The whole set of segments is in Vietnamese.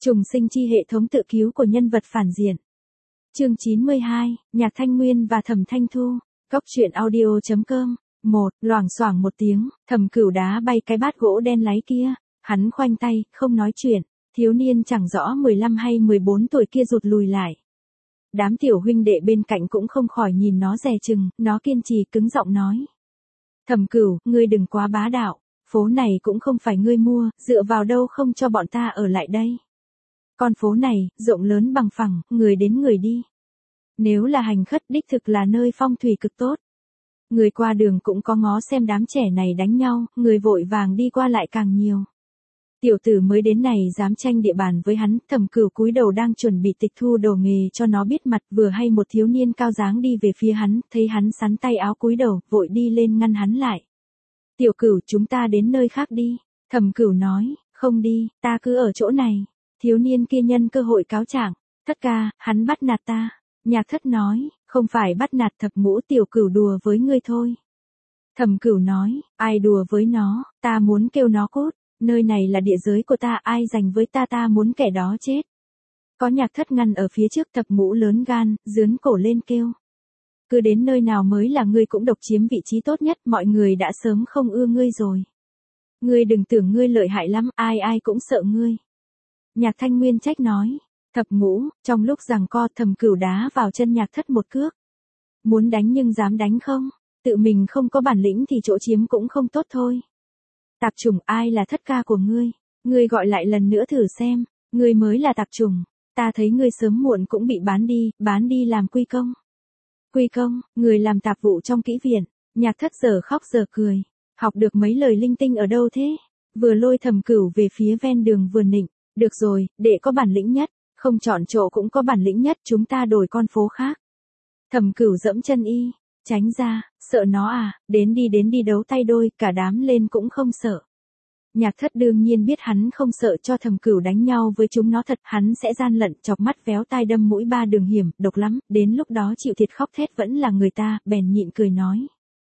Trùng sinh chi hệ thống tự cứu của nhân vật phản diện. Chương 92, Nhạc Thanh Nguyên và Thẩm Thanh Thu. Góc truyện audio.com. Loảng xoảng một tiếng, Thẩm Cửu đá bay cái bát gỗ đen láy kia, hắn khoanh tay, không nói chuyện, thiếu niên chẳng rõ 15 hay 14 tuổi kia rụt lùi lại. Đám tiểu huynh đệ bên cạnh cũng không khỏi nhìn nó dè chừng, nó kiên trì cứng giọng nói. Thẩm Cửu, ngươi đừng quá bá đạo, phố này cũng không phải ngươi mua, dựa vào đâu không cho bọn ta ở lại đây. Con phố này, rộng lớn bằng phẳng, người đến người đi. Nếu là hành khất đích thực là nơi phong thủy cực tốt. Người qua đường cũng có ngó xem đám trẻ này đánh nhau, người vội vàng đi qua lại càng nhiều. Tiểu tử mới đến này dám tranh địa bàn với hắn, Thẩm Cửu cúi đầu đang chuẩn bị tịch thu đồ nghề cho nó biết mặt, vừa hay một thiếu niên cao dáng đi về phía hắn, thấy hắn sắn tay áo cúi đầu, vội đi lên ngăn hắn lại. Tiểu Cửu, chúng ta đến nơi khác đi. Thẩm Cửu nói, không đi, ta cứ ở chỗ này. Thiếu niên kia nhân cơ hội cáo trạng, Thất ca, hắn bắt nạt ta. Nhạc Thất nói, không phải bắt nạt Thập Ngũ, Tiểu Cửu đùa với ngươi thôi. Thẩm Cửu nói, ai đùa với nó, ta muốn kêu nó cút, nơi này là địa giới của ta, ai giành với ta, ta muốn kẻ đó chết. Có Nhạc Thất ngăn ở phía trước, Thập Ngũ lớn gan, giương cổ lên kêu. Cứ đến nơi nào mới là ngươi cũng độc chiếm vị trí tốt nhất, mọi người đã sớm không ưa ngươi rồi. Ngươi đừng tưởng ngươi lợi hại lắm, ai ai cũng sợ ngươi. Nhạc Thanh Nguyên trách nói, Thập Ngũ, trong lúc giằng co Thẩm Cửu đá vào chân Nhạc Thất một cước. Muốn đánh nhưng dám đánh không, tự mình không có bản lĩnh thì chỗ chiếm cũng không tốt thôi. Tạp chủng, ai là thất ca của ngươi, ngươi gọi lại lần nữa thử xem, ngươi mới là tạp chủng, ta thấy ngươi sớm muộn cũng bị bán đi làm quy công. Quy công, người làm tạp vụ trong kỹ viện. Nhạc Thất giờ khóc giờ cười, học được mấy lời linh tinh ở đâu thế, vừa lôi Thẩm Cửu về phía ven đường vừa nịnh. Được rồi, đệ có bản lĩnh nhất, không chọn chỗ cũng có bản lĩnh nhất, chúng ta đổi con phố khác. Thẩm Cửu dẫm chân y, tránh ra, sợ nó à, đến đi đấu tay đôi, cả đám lên cũng không sợ. Nhạc Thất đương nhiên biết hắn không sợ cho Thẩm Cửu đánh nhau với chúng nó thật, hắn sẽ gian lận, chọc mắt véo tai đâm mũi ba đường hiểm, độc lắm, đến lúc đó chịu thiệt khóc thét vẫn là người ta, bèn nhịn cười nói.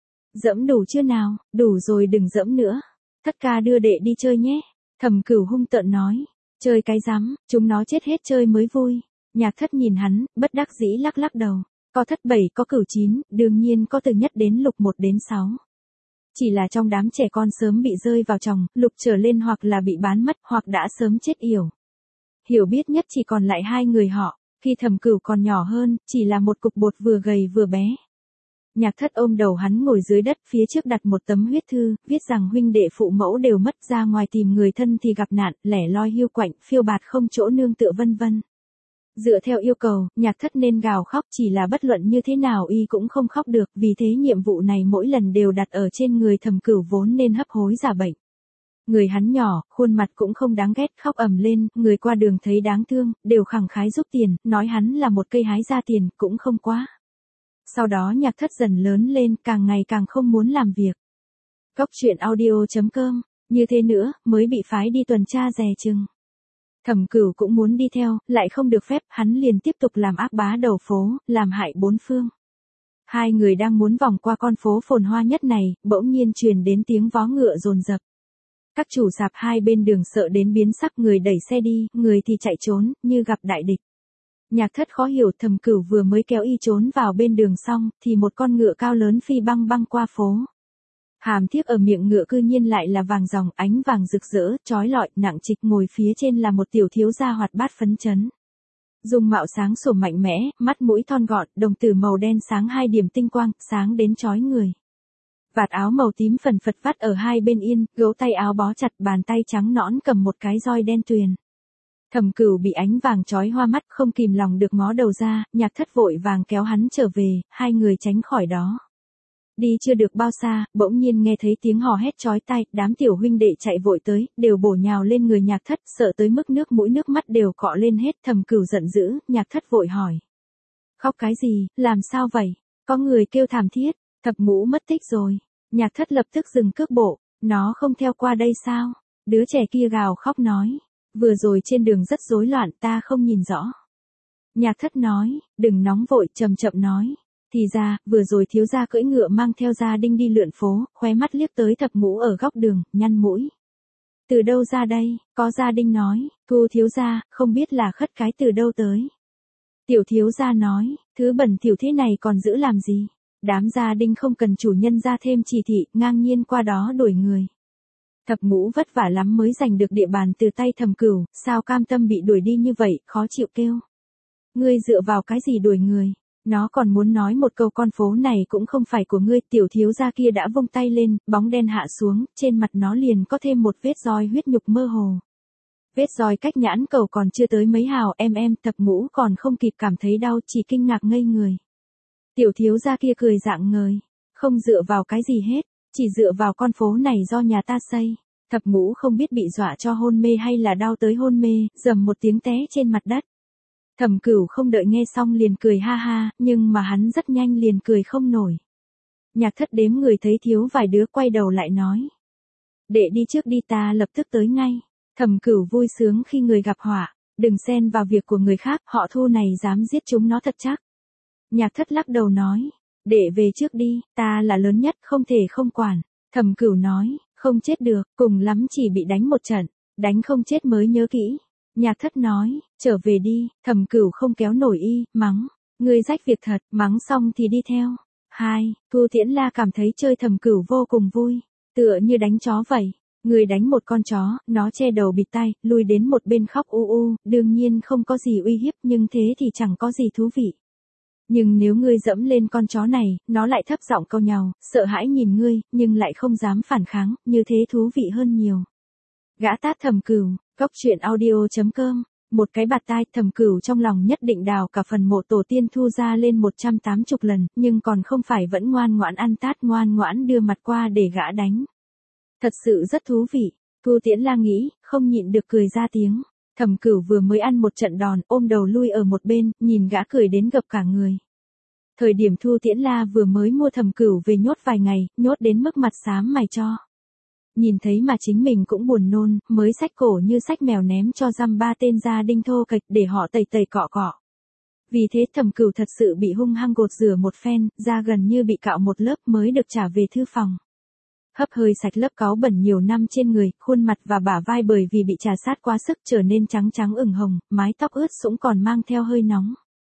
Dẫm đủ chưa nào, đủ rồi đừng dẫm nữa. Thất ca đưa đệ đi chơi nhé. Thẩm Cửu hung tợn nói. Chơi cái rắm, chúng nó chết hết chơi mới vui. Nhạc Thất nhìn hắn, bất đắc dĩ lắc lắc đầu. Có thất 7 có cửu 9, đương nhiên có từ nhất đến lục 1 đến 6. Chỉ là trong đám trẻ con sớm bị rơi vào chồng, lục trở lên hoặc là bị bán mất hoặc đã sớm chết yểu. Hiểu biết nhất chỉ còn lại hai người họ, khi Thẩm Cửu còn nhỏ hơn, chỉ là một cục bột vừa gầy vừa bé. Nhạc Thất ôm đầu hắn ngồi dưới đất, phía trước đặt một tấm huyết thư, viết rằng huynh đệ phụ mẫu đều mất, ra ngoài tìm người thân thì gặp nạn, lẻ loi hiu quạnh, phiêu bạt không chỗ nương tựa vân vân. Dựa theo yêu cầu, Nhạc Thất nên gào khóc, chỉ là bất luận như thế nào y cũng không khóc được, vì thế nhiệm vụ này mỗi lần đều đặt ở trên người Thẩm Cửu vốn nên hấp hối giả bệnh. Người hắn nhỏ, khuôn mặt cũng không đáng ghét, khóc ầm lên, người qua đường thấy đáng thương, đều khẳng khái giúp tiền, nói hắn là một cây hái ra tiền, cũng không quá. Sau đó Nhạc Thất dần lớn lên, càng ngày càng không muốn làm việc. Góc truyện audio.com, như thế nữa, mới bị phái đi tuần tra dè chừng. Thẩm Cửu cũng muốn đi theo, lại không được phép, hắn liền tiếp tục làm ác bá đầu phố, làm hại bốn phương. Hai người đang muốn vòng qua con phố phồn hoa nhất này, bỗng nhiên truyền đến tiếng vó ngựa dồn dập. Các chủ sạp hai bên đường sợ đến biến sắc, người đẩy xe đi, người thì chạy trốn, như gặp đại địch. Nhạc Thất khó hiểu, Thẩm Cửu vừa mới kéo y trốn vào bên đường xong, thì một con ngựa cao lớn phi băng băng qua phố. Hàm thiếc ở miệng ngựa cư nhiên lại là vàng ròng, ánh vàng rực rỡ, chói lọi, nặng trịch, ngồi phía trên là một tiểu thiếu gia hoạt bát phấn chấn. Dung mạo sáng sủa mạnh mẽ, mắt mũi thon gọn, đồng tử màu đen sáng 2 điểm tinh quang, sáng đến chói người. Vạt áo màu tím phần phật vắt ở hai bên yên, gấu tay áo bó chặt, bàn tay trắng nõn cầm một cái roi đen tuyền. Thẩm Cửu bị ánh vàng chói hoa mắt, không kìm lòng được ngó đầu ra, Nhạc Thất vội vàng kéo hắn trở về, hai người tránh khỏi đó. Đi chưa được bao xa, bỗng nhiên nghe thấy tiếng hò hét chói tai, đám tiểu huynh đệ chạy vội tới, đều bổ nhào lên người Nhạc Thất, sợ tới mức nước mũi nước mắt đều cọ lên hết. Thẩm Cửu giận dữ, Nhạc Thất vội hỏi. Khóc cái gì, làm sao vậy? Có người kêu thảm thiết, Thập Ngũ mất tích rồi. Nhạc Thất lập tức dừng cước bộ, nó không theo qua đây sao? Đứa trẻ kia gào khóc nói. Vừa rồi trên đường rất rối loạn, ta không nhìn rõ. Nhạc Thất nói, đừng nóng vội, chậm chậm nói. Thì ra, vừa rồi thiếu gia cưỡi ngựa mang theo gia đinh đi lượn phố, khóe mắt liếc tới Thập Ngũ ở góc đường, nhăn mũi. Từ đâu ra đây? Có gia đình nói, Thu thiếu gia, không biết là khất cái từ đâu tới. Tiểu thiếu gia nói, thứ bẩn thỉu thế này còn giữ làm gì? Đám gia đình không cần chủ nhân ra thêm chỉ thị, ngang nhiên qua đó đuổi người. Thập Ngũ vất vả lắm mới giành được địa bàn từ tay Thẩm Cửu, sao cam tâm bị đuổi đi như vậy, khó chịu kêu. Ngươi dựa vào cái gì đuổi người? Nó còn muốn nói một câu con phố này cũng không phải của ngươi. Tiểu thiếu gia kia đã vung tay lên, bóng đen hạ xuống, trên mặt nó liền có thêm một vết roi huyết nhục mơ hồ. Vết roi cách nhãn cầu còn chưa tới mấy hào Thập Ngũ còn không kịp cảm thấy đau, chỉ kinh ngạc ngây người. Tiểu thiếu gia kia cười rạng ngời, không dựa vào cái gì hết, chỉ dựa vào con phố này do nhà ta xây. Thập Ngũ không biết bị dọa cho hôn mê hay là đau tới hôn mê, rầm một tiếng té trên mặt đất. Thẩm Cửu không đợi nghe xong liền cười ha ha, nhưng mà hắn rất nhanh liền cười không nổi. Nhạc Thất đếm người thấy thiếu vài đứa quay đầu lại nói. Đệ đi trước đi, ta lập tức tới ngay. Thẩm Cửu vui sướng khi người gặp họa, đừng xen vào việc của người khác, họ Thu này dám giết chúng nó thật chắc. Nhạc Thất lắc đầu nói, đệ về trước đi, ta là lớn nhất không thể không quản. Thẩm Cửu nói, không chết được, cùng lắm chỉ bị đánh một trận, đánh không chết mới nhớ kỹ. Nhạc Thất nói, trở về đi. Thẩm Cửu không kéo nổi y, mắng, ngươi rách việc thật, mắng xong thì đi theo. 2. Thu Tiễn La cảm thấy chơi Thẩm Cửu vô cùng vui, tựa như đánh chó vậy. Người đánh một con chó, nó che đầu bịt tai, lui đến một bên khóc u u, đương nhiên không có gì uy hiếp, nhưng thế thì chẳng có gì thú vị. Nhưng nếu ngươi dẫm lên con chó này, nó lại thấp giọng cau nhàu, sợ hãi nhìn ngươi, nhưng lại không dám phản kháng, như thế thú vị hơn nhiều. Gã tát Thẩm Cửu, Cốc truyện audio.com, một cái bạt tai. Thẩm Cửu trong lòng nhất định đào cả phần mộ tổ tiên Thu ra lên 180 lần, nhưng còn không phải vẫn ngoan ngoãn ăn tát, ngoan ngoãn đưa mặt qua để gã đánh. Thật sự rất thú vị. Thu Tiễn La nghĩ, không nhịn được cười ra tiếng. Thẩm Cửu vừa mới ăn một trận đòn, ôm đầu lui ở một bên, nhìn gã cười đến gập cả người. Thời điểm Thu Tiễn La vừa mới mua Thẩm Cửu về nhốt vài ngày, nhốt đến mức mặt xám mày cho. Nhìn thấy mà chính mình cũng buồn nôn, mới xách cổ như xách mèo ném cho dăm ba tên gia đinh thô kệch để họ tẩy tẩy cọ cọ. Vì thế Thẩm Cửu thật sự bị hung hăng gột rửa một phen, da gần như bị cạo một lớp mới được trả về thư phòng. Hấp hơi sạch lớp cáu bẩn nhiều năm trên người, khuôn mặt và bả vai bởi vì bị trà sát quá sức trở nên trắng trắng ửng hồng, mái tóc ướt sũng còn mang theo hơi nóng.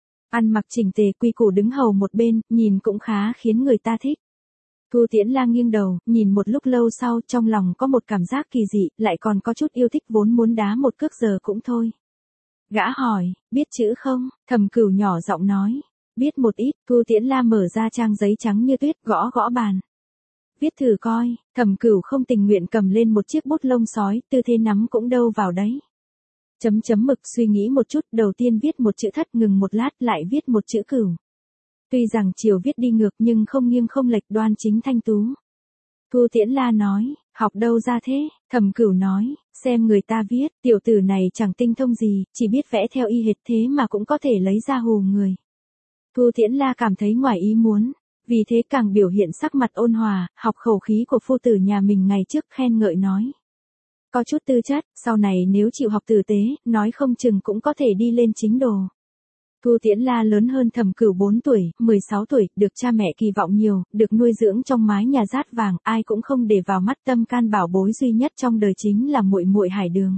Ăn mặc chỉnh tề quy củ đứng hầu một bên, nhìn cũng khá khiến người ta thích. Thu Tiễn La nghiêng đầu, nhìn một lúc lâu sau trong lòng có một cảm giác kỳ dị, lại còn có chút yêu thích vốn muốn đá một cước giờ cũng thôi. Gã hỏi, biết chữ không? Thẩm Cửu nhỏ giọng nói, biết một ít. Thu Tiễn La mở ra trang giấy trắng như tuyết, gõ gõ bàn. Viết thử coi. Thẩm Cửu không tình nguyện cầm lên một chiếc bút lông sói, tư thế nắm cũng đâu vào đấy. Chấm chấm mực, suy nghĩ một chút, đầu tiên viết một chữ thất, ngừng một lát lại viết một chữ cửu. Tuy rằng chiều viết đi ngược nhưng không nghiêng không lệch, đoan chính thanh tú. Thu Tiễn La nói, học đâu ra thế? Thẩm Cửu nói, xem người ta viết, tiểu tử này chẳng tinh thông gì, chỉ biết vẽ theo y hệt thế mà cũng có thể lấy ra hù người. Thu Tiễn La cảm thấy ngoài ý muốn, vì thế càng biểu hiện sắc mặt ôn hòa, học khẩu khí của phu tử nhà mình ngày trước, khen ngợi nói. Có chút tư chất, sau này nếu chịu học tử tế, nói không chừng cũng có thể đi lên chính đồ. Thu Tiễn La lớn hơn Thẩm Cửu 4 tuổi, 16 tuổi, được cha mẹ kỳ vọng nhiều, được nuôi dưỡng trong mái nhà dát vàng, ai cũng không để vào mắt, tâm can bảo bối duy nhất trong đời chính là muội muội Hải Đường.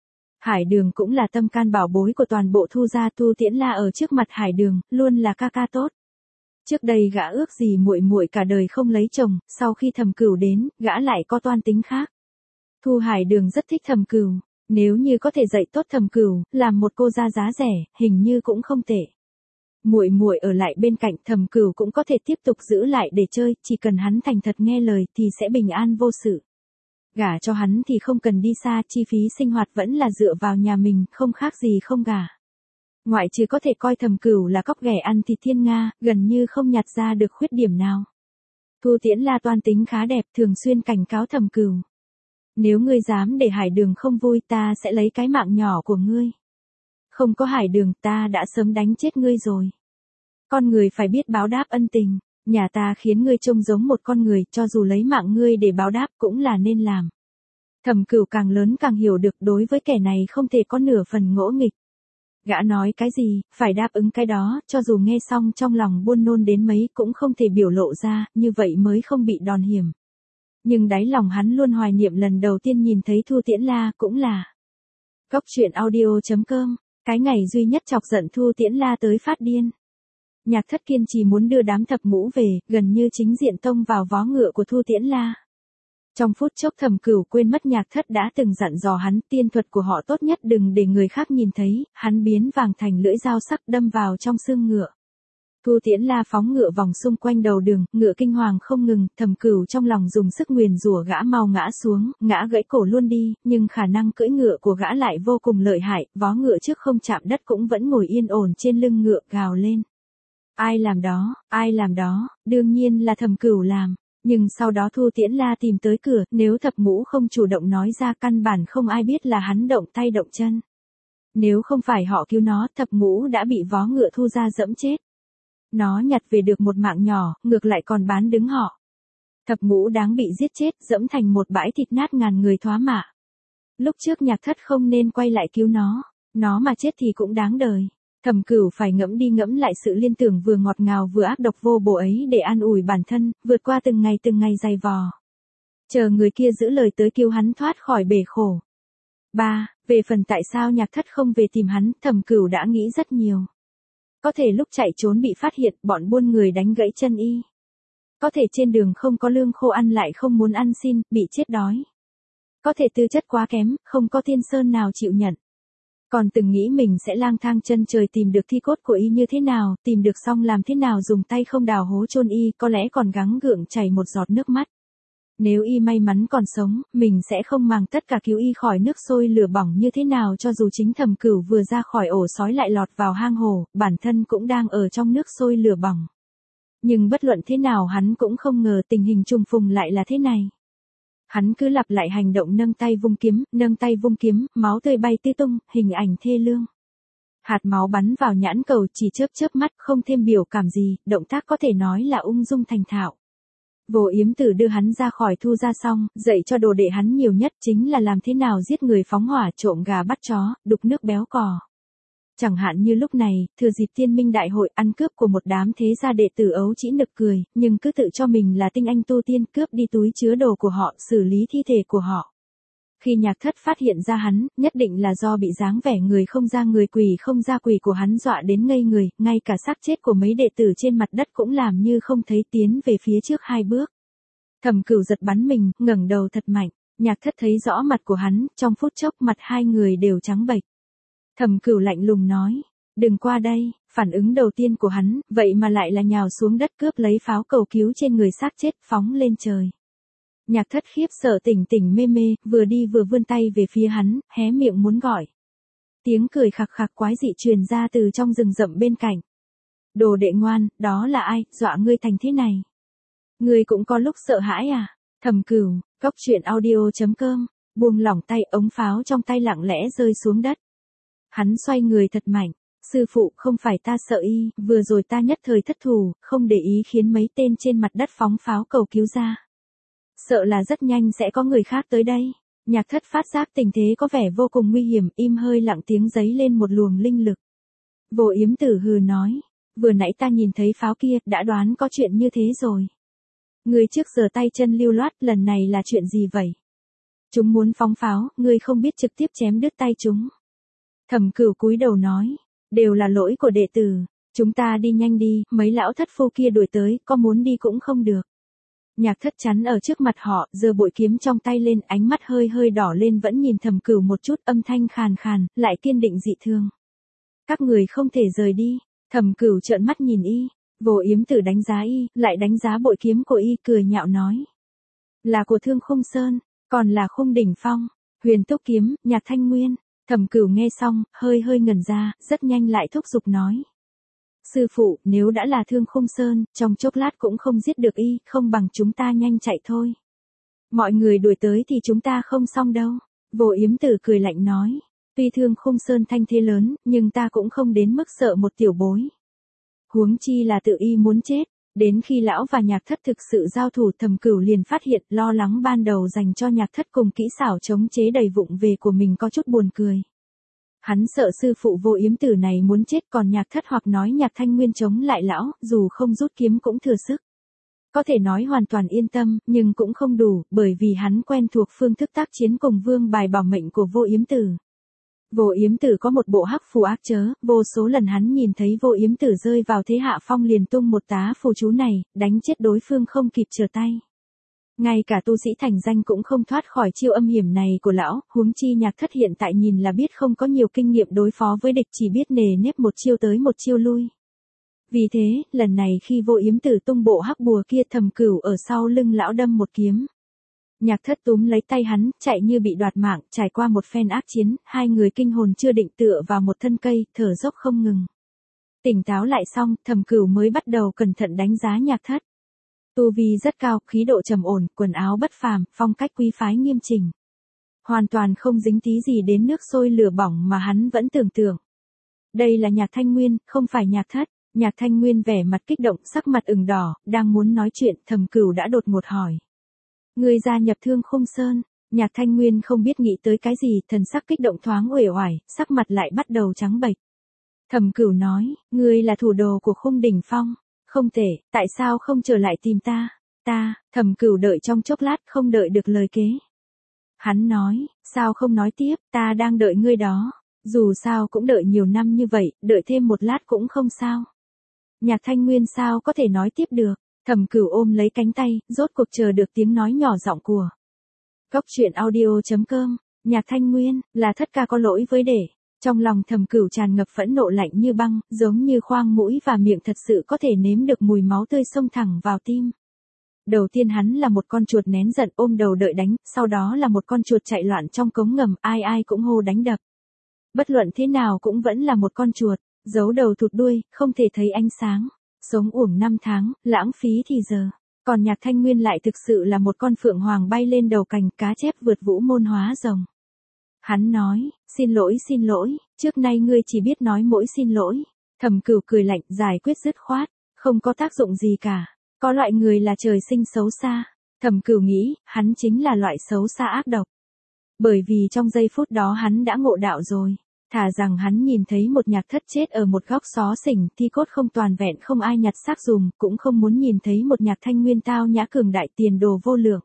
Hải Đường cũng là tâm can bảo bối của toàn bộ Thu gia. Thu Tiễn La ở trước mặt Hải Đường, luôn là ca ca tốt. Trước đây gã ước gì muội muội cả đời không lấy chồng, sau khi Thẩm Cửu đến, gã lại có toan tính khác. Thu Hải Đường rất thích Thẩm Cửu, nếu như có thể dạy tốt Thẩm Cửu, làm một cô gia giá rẻ, hình như cũng không tệ. Muội muội ở lại bên cạnh, Thẩm Cửu cũng có thể tiếp tục giữ lại để chơi, chỉ cần hắn thành thật nghe lời thì sẽ bình an vô sự. Gả cho hắn thì không cần đi xa, chi phí sinh hoạt vẫn là dựa vào nhà mình, không khác gì không gả. Ngoại trừ có thể coi Thẩm Cửu là cóc ghẻ ăn thịt thiên nga, gần như không nhặt ra được khuyết điểm nào. Thu Tiễn La toan tính khá đẹp, thường xuyên cảnh cáo Thẩm Cửu. Nếu ngươi dám để Hải Đường không vui, ta sẽ lấy cái mạng nhỏ của ngươi. Không có Hải Đường, ta đã sớm đánh chết ngươi rồi. Con người phải biết báo đáp ân tình, nhà ta khiến ngươi trông giống một con người, cho dù lấy mạng ngươi để báo đáp cũng là nên làm. Thẩm Cửu càng lớn càng hiểu được đối với kẻ này không thể có nửa phần ngỗ nghịch. Gã nói cái gì, phải đáp ứng cái đó, cho dù nghe xong trong lòng buồn nôn đến mấy cũng không thể biểu lộ ra, như vậy mới không bị đòn hiểm. Nhưng đáy lòng hắn luôn hoài niệm lần đầu tiên nhìn thấy Thu Tiễn La cũng là. Cốc truyện audio.com, cái ngày duy nhất chọc giận Thu Tiễn La tới phát điên. Nhạc Thất kiên trì muốn đưa đám thập ngũ về, gần như chính diện tông vào vó ngựa của Thu Tiễn La. Trong phút chốc Thẩm Cửu quên mất Nhạc Thất đã từng dặn dò hắn, tiên thuật của họ tốt nhất đừng để người khác nhìn thấy, hắn biến vàng thành lưỡi dao sắc đâm vào trong xương ngựa. Thu Tiễn La phóng ngựa vòng xung quanh đầu đường, ngựa kinh hoàng không ngừng, Thẩm Cửu trong lòng dùng sức nguyền rủa gã mau ngã xuống, ngã gãy cổ luôn đi, nhưng khả năng cưỡi ngựa của gã lại vô cùng lợi hại, vó ngựa trước không chạm đất cũng vẫn ngồi yên ổn trên lưng ngựa, gào lên. Ai làm đó, đương nhiên là Thẩm Cửu làm. Nhưng sau đó Thu Tiễn La tìm tới cửa, nếu thập ngũ không chủ động nói ra căn bản không ai biết là hắn động tay động chân. Nếu không phải họ cứu nó, thập ngũ đã bị vó ngựa Thu ra dẫm chết. Nó nhặt về được một mạng nhỏ, ngược lại còn bán đứng họ. Thập ngũ đáng bị giết chết, dẫm thành một bãi thịt nát ngàn người thoá mạ. Lúc trước Nhạc Thất không nên quay lại cứu nó mà chết thì cũng đáng đời. Thẩm Cửu phải ngẫm đi ngẫm lại sự liên tưởng vừa ngọt ngào vừa ác độc vô bổ ấy để an ủi bản thân, vượt qua từng ngày dày vò. Chờ người kia giữ lời tới cứu hắn thoát khỏi bể khổ. 3. Về phần tại sao Nhạc Thất không về tìm hắn, Thẩm Cửu đã nghĩ rất nhiều. Có thể lúc chạy trốn bị phát hiện, bọn buôn người đánh gãy chân y. Có thể trên đường không có lương khô ăn lại không muốn ăn xin, bị chết đói. Có thể tư chất quá kém, không có thiên sơn nào chịu nhận. Còn từng nghĩ mình sẽ lang thang chân trời tìm được thi cốt của y như thế nào, tìm được xong làm thế nào dùng tay không đào hố chôn y, có lẽ còn gắng gượng chảy một giọt nước mắt. Nếu y may mắn còn sống, mình sẽ không màng tất cả cứu y khỏi nước sôi lửa bỏng như thế nào, cho dù chính Thẩm Cửu vừa ra khỏi ổ sói lại lọt vào hang hổ, bản thân cũng đang ở trong nước sôi lửa bỏng. Nhưng bất luận thế nào hắn cũng không ngờ tình hình trùng phùng lại là thế này. Hắn cứ lặp lại hành động nâng tay vung kiếm, máu tươi bay tứ tung, hình ảnh thê lương. Hạt máu bắn vào nhãn cầu chỉ chớp mắt, không thêm biểu cảm gì, động tác có thể nói là ung dung thành thạo. Vô Yếm Tử đưa hắn ra khỏi Thu ra xong, dạy cho đồ đệ hắn nhiều nhất chính là làm thế nào giết người phóng hỏa, trộm gà bắt chó, đục nước béo cò. Chẳng hạn như lúc này, thừa dịp Tiên Minh Đại hội ăn cướp của một đám thế gia đệ tử ấu trĩ nực cười, nhưng cứ tự cho mình là tinh anh tu tiên, cướp đi túi chứa đồ của họ, xử lý thi thể của họ. Khi Nhạc Thất phát hiện ra hắn, nhất định là do bị dáng vẻ người không ra người quỷ không ra quỷ của hắn dọa đến ngây người, ngay cả xác chết của mấy đệ tử trên mặt đất cũng làm như không thấy, tiến về phía trước 2 bước. Thẩm Cửu giật bắn mình, ngẩng đầu thật mạnh, Nhạc Thất thấy rõ mặt của hắn, trong phút chốc mặt hai người đều trắng bệch. Thẩm Cửu lạnh lùng nói, đừng qua đây, phản ứng đầu tiên của hắn, vậy mà lại là nhào xuống đất cướp lấy pháo cầu cứu trên người xác chết, phóng lên trời. Nhạc Thất khiếp sợ tỉnh mê, vừa đi vừa vươn tay về phía hắn, hé miệng muốn gọi. Tiếng cười khặc khặc quái dị truyền ra từ trong rừng rậm bên cạnh. Đồ đệ ngoan, đó là ai, dọa ngươi thành thế này? Ngươi cũng có lúc sợ hãi à? Thẩm Cửu, Cốc truyện audio.com, buông lỏng tay, ống pháo trong tay lặng lẽ rơi xuống đất. Hắn xoay người thật mạnh, sư phụ không phải ta sợ y, vừa rồi ta nhất thời thất thủ, không để ý khiến mấy tên trên mặt đất phóng pháo cầu cứu ra. Sợ là rất nhanh sẽ có người khác tới đây. Nhạc Thất phát giác tình thế có vẻ vô cùng nguy hiểm, im hơi lặng tiếng giấy lên một luồng linh lực. Vô Yếm Tử hừ nói, vừa nãy ta nhìn thấy pháo kia, đã đoán có chuyện như thế rồi. Người trước giờ tay chân lưu loát, lần này là chuyện gì vậy? Chúng muốn phóng pháo, ngươi không biết trực tiếp chém đứt tay chúng. Thẩm Cửu cúi đầu nói, đều là lỗi của đệ tử, chúng ta đi nhanh đi, mấy lão thất phu kia đuổi tới, có muốn đi cũng không được. Nhạc Thất chắn ở trước mặt họ, giơ bội kiếm trong tay lên, ánh mắt hơi đỏ lên, vẫn nhìn Thẩm Cửu một chút, âm thanh khàn khàn, lại kiên định dị thường. Các người không thể rời đi. Thẩm Cửu trợn mắt nhìn y, Vô Yếm Tử đánh giá y, lại đánh giá bội kiếm của y, cười nhạo nói. Là của Thương Khung Sơn, còn là Khung Đỉnh Phong, Huyền Túc Kiếm, Nhạc Thanh Nguyên. Thẩm Cửu nghe xong, hơi ngẩn ra, rất nhanh lại thúc giục nói. Sư phụ, nếu đã là Thương Khung Sơn, trong chốc lát cũng không giết được y, không bằng chúng ta nhanh chạy thôi. Mọi người đuổi tới thì chúng ta không xong đâu. Vô Yếm Tử cười lạnh nói. Tuy Thương Khung Sơn thanh thế lớn, nhưng ta cũng không đến mức sợ một tiểu bối. Huống chi là tự y muốn chết. Đến khi lão và Nhạc Thất thực sự giao thủ, Thẩm Cửu liền phát hiện lo lắng ban đầu dành cho Nhạc Thất cùng kỹ xảo chống chế đầy vụng về của mình có chút buồn cười. Hắn sợ sư phụ Vô Yếm Tử này muốn chết, còn Nhạc Thất hoặc nói Nhạc Thanh Nguyên chống lại lão, dù không rút kiếm cũng thừa sức. Có thể nói hoàn toàn yên tâm, nhưng cũng không đủ, bởi vì hắn quen thuộc phương thức tác chiến cùng vương bài bảo mệnh của Vô Yếm Tử. Vô Yếm Tử có một bộ hắc phù ác chớ, vô số lần hắn nhìn thấy Vô Yếm Tử rơi vào thế hạ phong liền tung một tá phù chú này, đánh chết đối phương không kịp trở tay. Ngay cả tu sĩ thành danh cũng không thoát khỏi chiêu âm hiểm này của lão, huống chi Nhạc Thất hiện tại nhìn là biết không có nhiều kinh nghiệm đối phó với địch, chỉ biết nề nếp một chiêu tới một chiêu lui. Vì thế, lần này khi Vô Yếm Tử tung bộ hắc bùa kia, Thẩm Cửu ở sau lưng lão đâm một kiếm. Nhạc Thất túm lấy tay hắn, chạy như bị đoạt mạng, trải qua một phen ác chiến, hai người kinh hồn chưa định tựa vào một thân cây, thở dốc không ngừng. Tỉnh táo lại xong, Thẩm Cửu mới bắt đầu cẩn thận đánh giá Nhạc Thất. Tu vi rất cao, khí độ trầm ổn, quần áo bất phàm, phong cách quý phái nghiêm chỉnh. Hoàn toàn không dính tí gì đến nước sôi lửa bỏng mà hắn vẫn tưởng tượng. Đây là Nhạc Thanh Nguyên, không phải Nhạc Thất. Nhạc Thanh Nguyên vẻ mặt kích động, sắc mặt ửng đỏ, đang muốn nói chuyện, Thẩm Cửu đã đột ngột hỏi. Ngươi gia nhập Thương Khung Sơn? Nhạc Thanh Nguyên không biết nghĩ tới cái gì, thần sắc kích động thoáng uể oải, sắc mặt lại bắt đầu trắng bệch. Thẩm Cửu nói, ngươi là thủ đồ của Khung Đỉnh Phong. Không thể, tại sao không trở lại tìm ta? Thẩm Cửu đợi trong chốc lát không đợi được lời kế. Hắn nói, sao không nói tiếp, ta đang đợi ngươi đó. Dù sao cũng đợi nhiều năm như vậy, đợi thêm một lát cũng không sao. Nhạc Thanh Nguyên sao có thể nói tiếp được? Thẩm Cửu ôm lấy cánh tay, rốt cuộc chờ được tiếng nói nhỏ giọng của. Cốc truyện audio.com, Nhạc Thanh Nguyên, là Thất ca có lỗi với đệ. Trong lòng Thẩm Cửu tràn ngập phẫn nộ lạnh như băng, giống như khoang mũi và miệng thật sự có thể nếm được mùi máu tươi xông thẳng vào tim. Đầu tiên hắn là một con chuột nén giận ôm đầu đợi đánh, sau đó là một con chuột chạy loạn trong cống ngầm, ai ai cũng hô đánh đập. Bất luận thế nào cũng vẫn là một con chuột, giấu đầu thụt đuôi, không thể thấy ánh sáng. Sống uổng 5 tháng, lãng phí thì giờ. Còn Nhạc Thanh Nguyên lại thực sự là một con phượng hoàng bay lên đầu cành, cá chép vượt vũ môn hóa rồng. Hắn nói, xin lỗi, trước nay ngươi chỉ biết nói mỗi xin lỗi. Thẩm Cửu cười lạnh, giải quyết dứt khoát, không có tác dụng gì cả. Có loại người là trời sinh xấu xa. Thẩm Cửu nghĩ, hắn chính là loại xấu xa ác độc. Bởi vì trong giây phút đó hắn đã ngộ đạo rồi. Thà rằng hắn nhìn thấy một Nhạc Thất chết ở một góc xó xỉnh, thi cốt không toàn vẹn, không ai nhặt xác dùm, cũng không muốn nhìn thấy một Nhạc Thanh Nguyên tao nhã cường đại, tiền đồ vô lượng.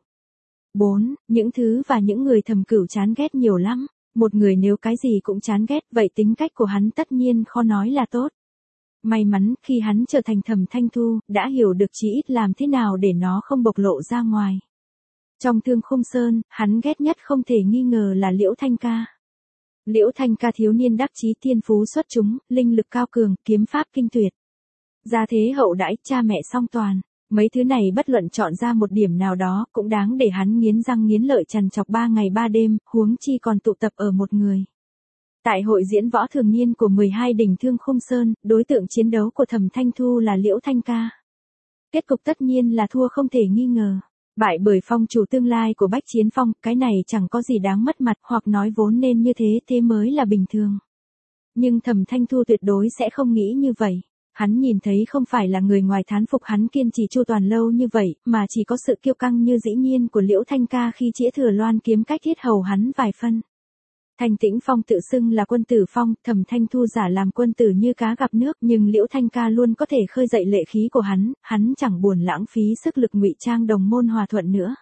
4. Những thứ và những người Thẩm Cửu chán ghét nhiều lắm. Một người nếu cái gì cũng chán ghét, vậy tính cách của hắn tất nhiên khó nói là tốt. May mắn, khi hắn trở thành Thẩm Thanh Thu, đã hiểu được chí ít làm thế nào để nó không bộc lộ ra ngoài. Trong Thương Khung Sơn, hắn ghét nhất không thể nghi ngờ là Liễu Thanh Ca. Liễu Thanh Ca thiếu niên đắc chí, thiên phú xuất chúng, linh lực cao cường, kiếm pháp kinh tuyệt. Gia thế hậu đãi, cha mẹ song toàn. Mấy thứ này bất luận chọn ra một điểm nào đó, cũng đáng để hắn nghiến răng nghiến lợi trằn trọc 3 ngày 3 đêm, huống chi còn tụ tập ở một người. Tại hội diễn võ thường niên của 12 đỉnh Thương Khung Sơn, đối tượng chiến đấu của Thẩm Thanh Thu là Liễu Thanh Ca. Kết cục tất nhiên là thua không thể nghi ngờ. Bại bởi phong chủ tương lai của Bách Chiến Phong, cái này chẳng có gì đáng mất mặt, hoặc nói vốn nên như thế mới là bình thường. Nhưng Thẩm Thanh Thu tuyệt đối sẽ không nghĩ như vậy. Hắn nhìn thấy không phải là người ngoài thán phục hắn kiên trì chu toàn lâu như vậy, mà chỉ có sự kiêu căng như dĩ nhiên của Liễu Thanh Ca khi chĩa Thừa Loan kiếm cách thiết hầu hắn vài phân. Thanh Tĩnh Phong tự xưng là quân tử phong, Thẩm Thanh Thu giả làm quân tử như cá gặp nước, nhưng Liễu Thanh Ca luôn có thể khơi dậy lệ khí của hắn chẳng buồn lãng phí sức lực ngụy trang đồng môn hòa thuận nữa.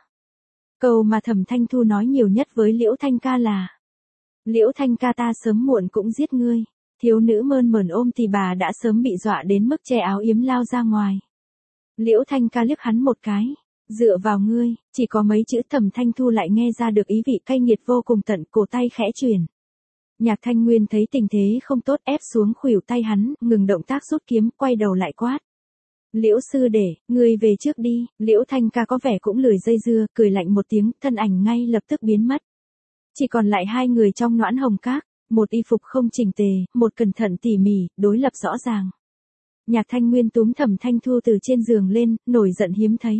Câu mà Thẩm Thanh Thu nói nhiều nhất với Liễu Thanh Ca là: Liễu Thanh Ca, ta sớm muộn cũng giết ngươi. Thiếu nữ mơn mởn ôm thì bà đã sớm bị dọa đến mức che áo yếm lao ra ngoài. Liễu Thanh Ca liếc hắn một cái. Dựa vào ngươi, chỉ có mấy chữ. Thẩm Thanh Thu lại nghe ra được ý vị cay nghiệt vô cùng tận, cổ tay khẽ chuyển. Nhạc Thanh Nguyên thấy tình thế không tốt, ép xuống khuỷu tay hắn, ngừng động tác rút kiếm, quay đầu lại quát. Liễu sư đệ, ngươi về trước đi. Liễu Thanh Ca có vẻ cũng lười dây dưa, cười lạnh một tiếng, thân ảnh ngay lập tức biến mất. Chỉ còn lại hai người trong Noãn Hồng Các, một y phục không chỉnh tề, một cẩn thận tỉ mỉ, đối lập rõ ràng. Nhạc Thanh Nguyên túm Thẩm Thanh Thu từ trên giường lên, nổi giận hiếm thấy.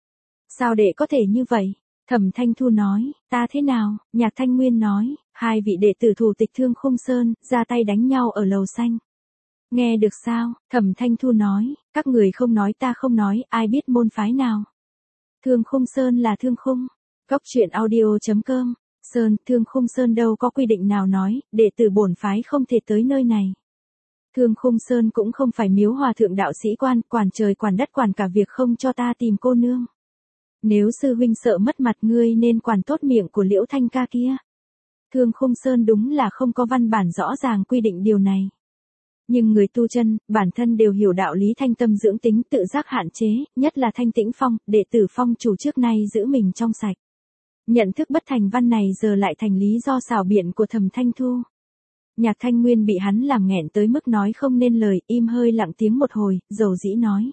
Sao đệ có thể như vậy? Thẩm Thanh Thu nói, ta thế nào? Nhạc Thanh Nguyên nói, hai vị đệ tử thủ tịch Thương Khung Sơn, ra tay đánh nhau ở lầu xanh. Nghe được sao? Thẩm Thanh Thu nói, các người không nói ta không nói, ai biết môn phái nào? Thương Khung Sơn là Thương Khung. Cốc truyện audio.com. Thương Khung Sơn đâu có quy định nào nói, đệ tử bổn phái không thể tới nơi này. Thương Khung Sơn cũng không phải miếu hòa thượng đạo sĩ quan, quản trời quản đất quản cả việc không cho ta tìm cô nương. Nếu sư huynh sợ mất mặt ngươi nên quản tốt miệng của Liễu Thanh ca kia. Thương Khung Sơn đúng là không có văn bản rõ ràng quy định điều này. Nhưng người tu chân, bản thân đều hiểu đạo lý thanh tâm dưỡng tính tự giác hạn chế, nhất là Thanh Tĩnh Phong, đệ tử phong chủ trước nay giữ mình trong sạch. Nhận thức bất thành văn này giờ lại thành lý do xảo biện của Thẩm Thanh Thu. Nhạc Thanh Nguyên bị hắn làm nghẹn tới mức nói không nên lời, im hơi lặng tiếng một hồi, dầu dĩ nói.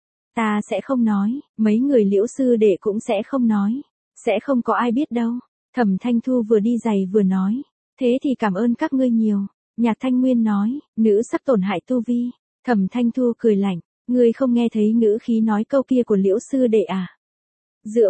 Ta sẽ không nói, mấy người Liễu sư đệ cũng sẽ không nói, sẽ không có ai biết đâu. Thẩm Thanh Thu vừa đi giày vừa nói, thế thì cảm ơn các ngươi nhiều. Nhạc Thanh Nguyên nói, nữ sắp tổn hại tu vi. Thẩm Thanh Thu cười lạnh, ngươi không nghe thấy ngữ khí nói câu kia của Liễu sư đệ à? Dựa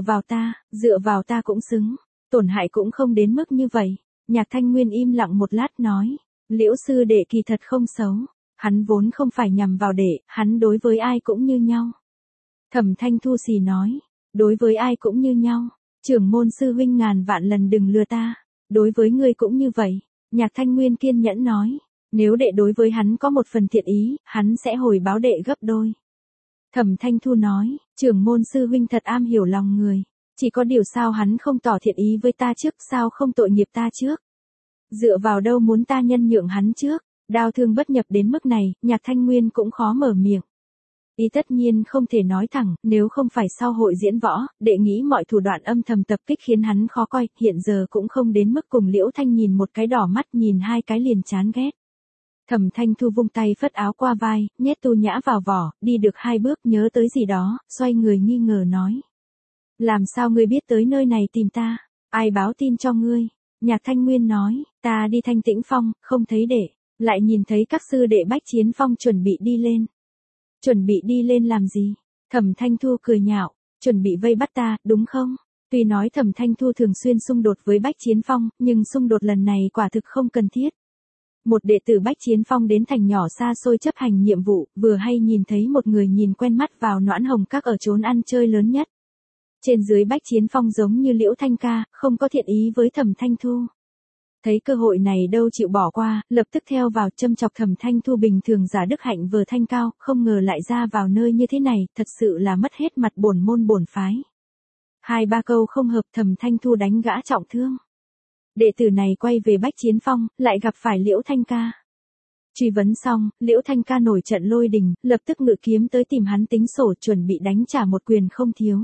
vào ta cũng xứng, tổn hại cũng không đến mức như vậy. Nhạc Thanh Nguyên im lặng một lát nói, Liễu sư đệ kỳ thật không xấu, hắn vốn không phải nhằm vào đệ, hắn đối với ai cũng như nhau. Thẩm Thanh Thu xì nói, đối với ai cũng như nhau, trưởng môn sư huynh ngàn vạn lần đừng lừa ta, đối với ngươi cũng như vậy. Nhạc Thanh Nguyên kiên nhẫn nói, nếu đệ đối với hắn có một phần thiện ý, hắn sẽ hồi báo đệ gấp đôi. Thẩm Thanh Thu nói, trưởng môn sư huynh thật am hiểu lòng người, chỉ có điều sao hắn không tỏ thiện ý với ta trước, sao không tội nghiệp ta trước. Dựa vào đâu muốn ta nhân nhượng hắn trước, đau thương bất nhập đến mức này, Nhạc Thanh Nguyên cũng khó mở miệng. Ý tất nhiên không thể nói thẳng, nếu không phải sau hội diễn võ, đệ nghĩ mọi thủ đoạn âm thầm tập kích khiến hắn khó coi, hiện giờ cũng không đến mức cùng Liễu Thanh nhìn một cái đỏ mắt nhìn hai cái liền chán ghét. Thẩm Thanh Thu vung tay phất áo qua vai, nhét Tu Nhã vào vỏ, đi được 2 bước nhớ tới gì đó, xoay người nghi ngờ nói. Làm sao ngươi biết tới nơi này tìm ta? Ai báo tin cho ngươi? Nhạc Thanh Nguyên nói, ta đi Thanh Tĩnh Phong, không thấy đệ, lại nhìn thấy các sư đệ Bách Chiến Phong chuẩn bị đi lên. Chuẩn bị đi lên làm gì? Thẩm Thanh Thu cười nhạo, chuẩn bị vây bắt ta, đúng không? Tuy nói Thẩm Thanh Thu thường xuyên xung đột với Bách Chiến Phong, nhưng xung đột lần này quả thực không cần thiết. Một đệ tử Bách Chiến Phong đến thành nhỏ xa xôi chấp hành nhiệm vụ, vừa hay nhìn thấy một người nhìn quen mắt vào Noãn Hồng Các ở chốn ăn chơi lớn nhất. Trên dưới Bách Chiến Phong giống như Liễu Thanh ca, không có thiện ý với Thẩm Thanh Thu. Thấy cơ hội này đâu chịu bỏ qua, lập tức theo vào châm chọc Thẩm Thanh Thu bình thường giả đức hạnh vừa thanh cao, không ngờ lại ra vào nơi như thế này, thật sự là mất hết mặt bổn môn bổn phái. 2-3 câu không hợp Thẩm Thanh Thu đánh gã trọng thương. Đệ tử này quay về Bách Chiến Phong, lại gặp phải Liễu Thanh ca. Truy vấn xong, Liễu Thanh ca nổi trận lôi đình, lập tức ngự kiếm tới tìm hắn tính sổ chuẩn bị đánh trả một quyền không thiếu.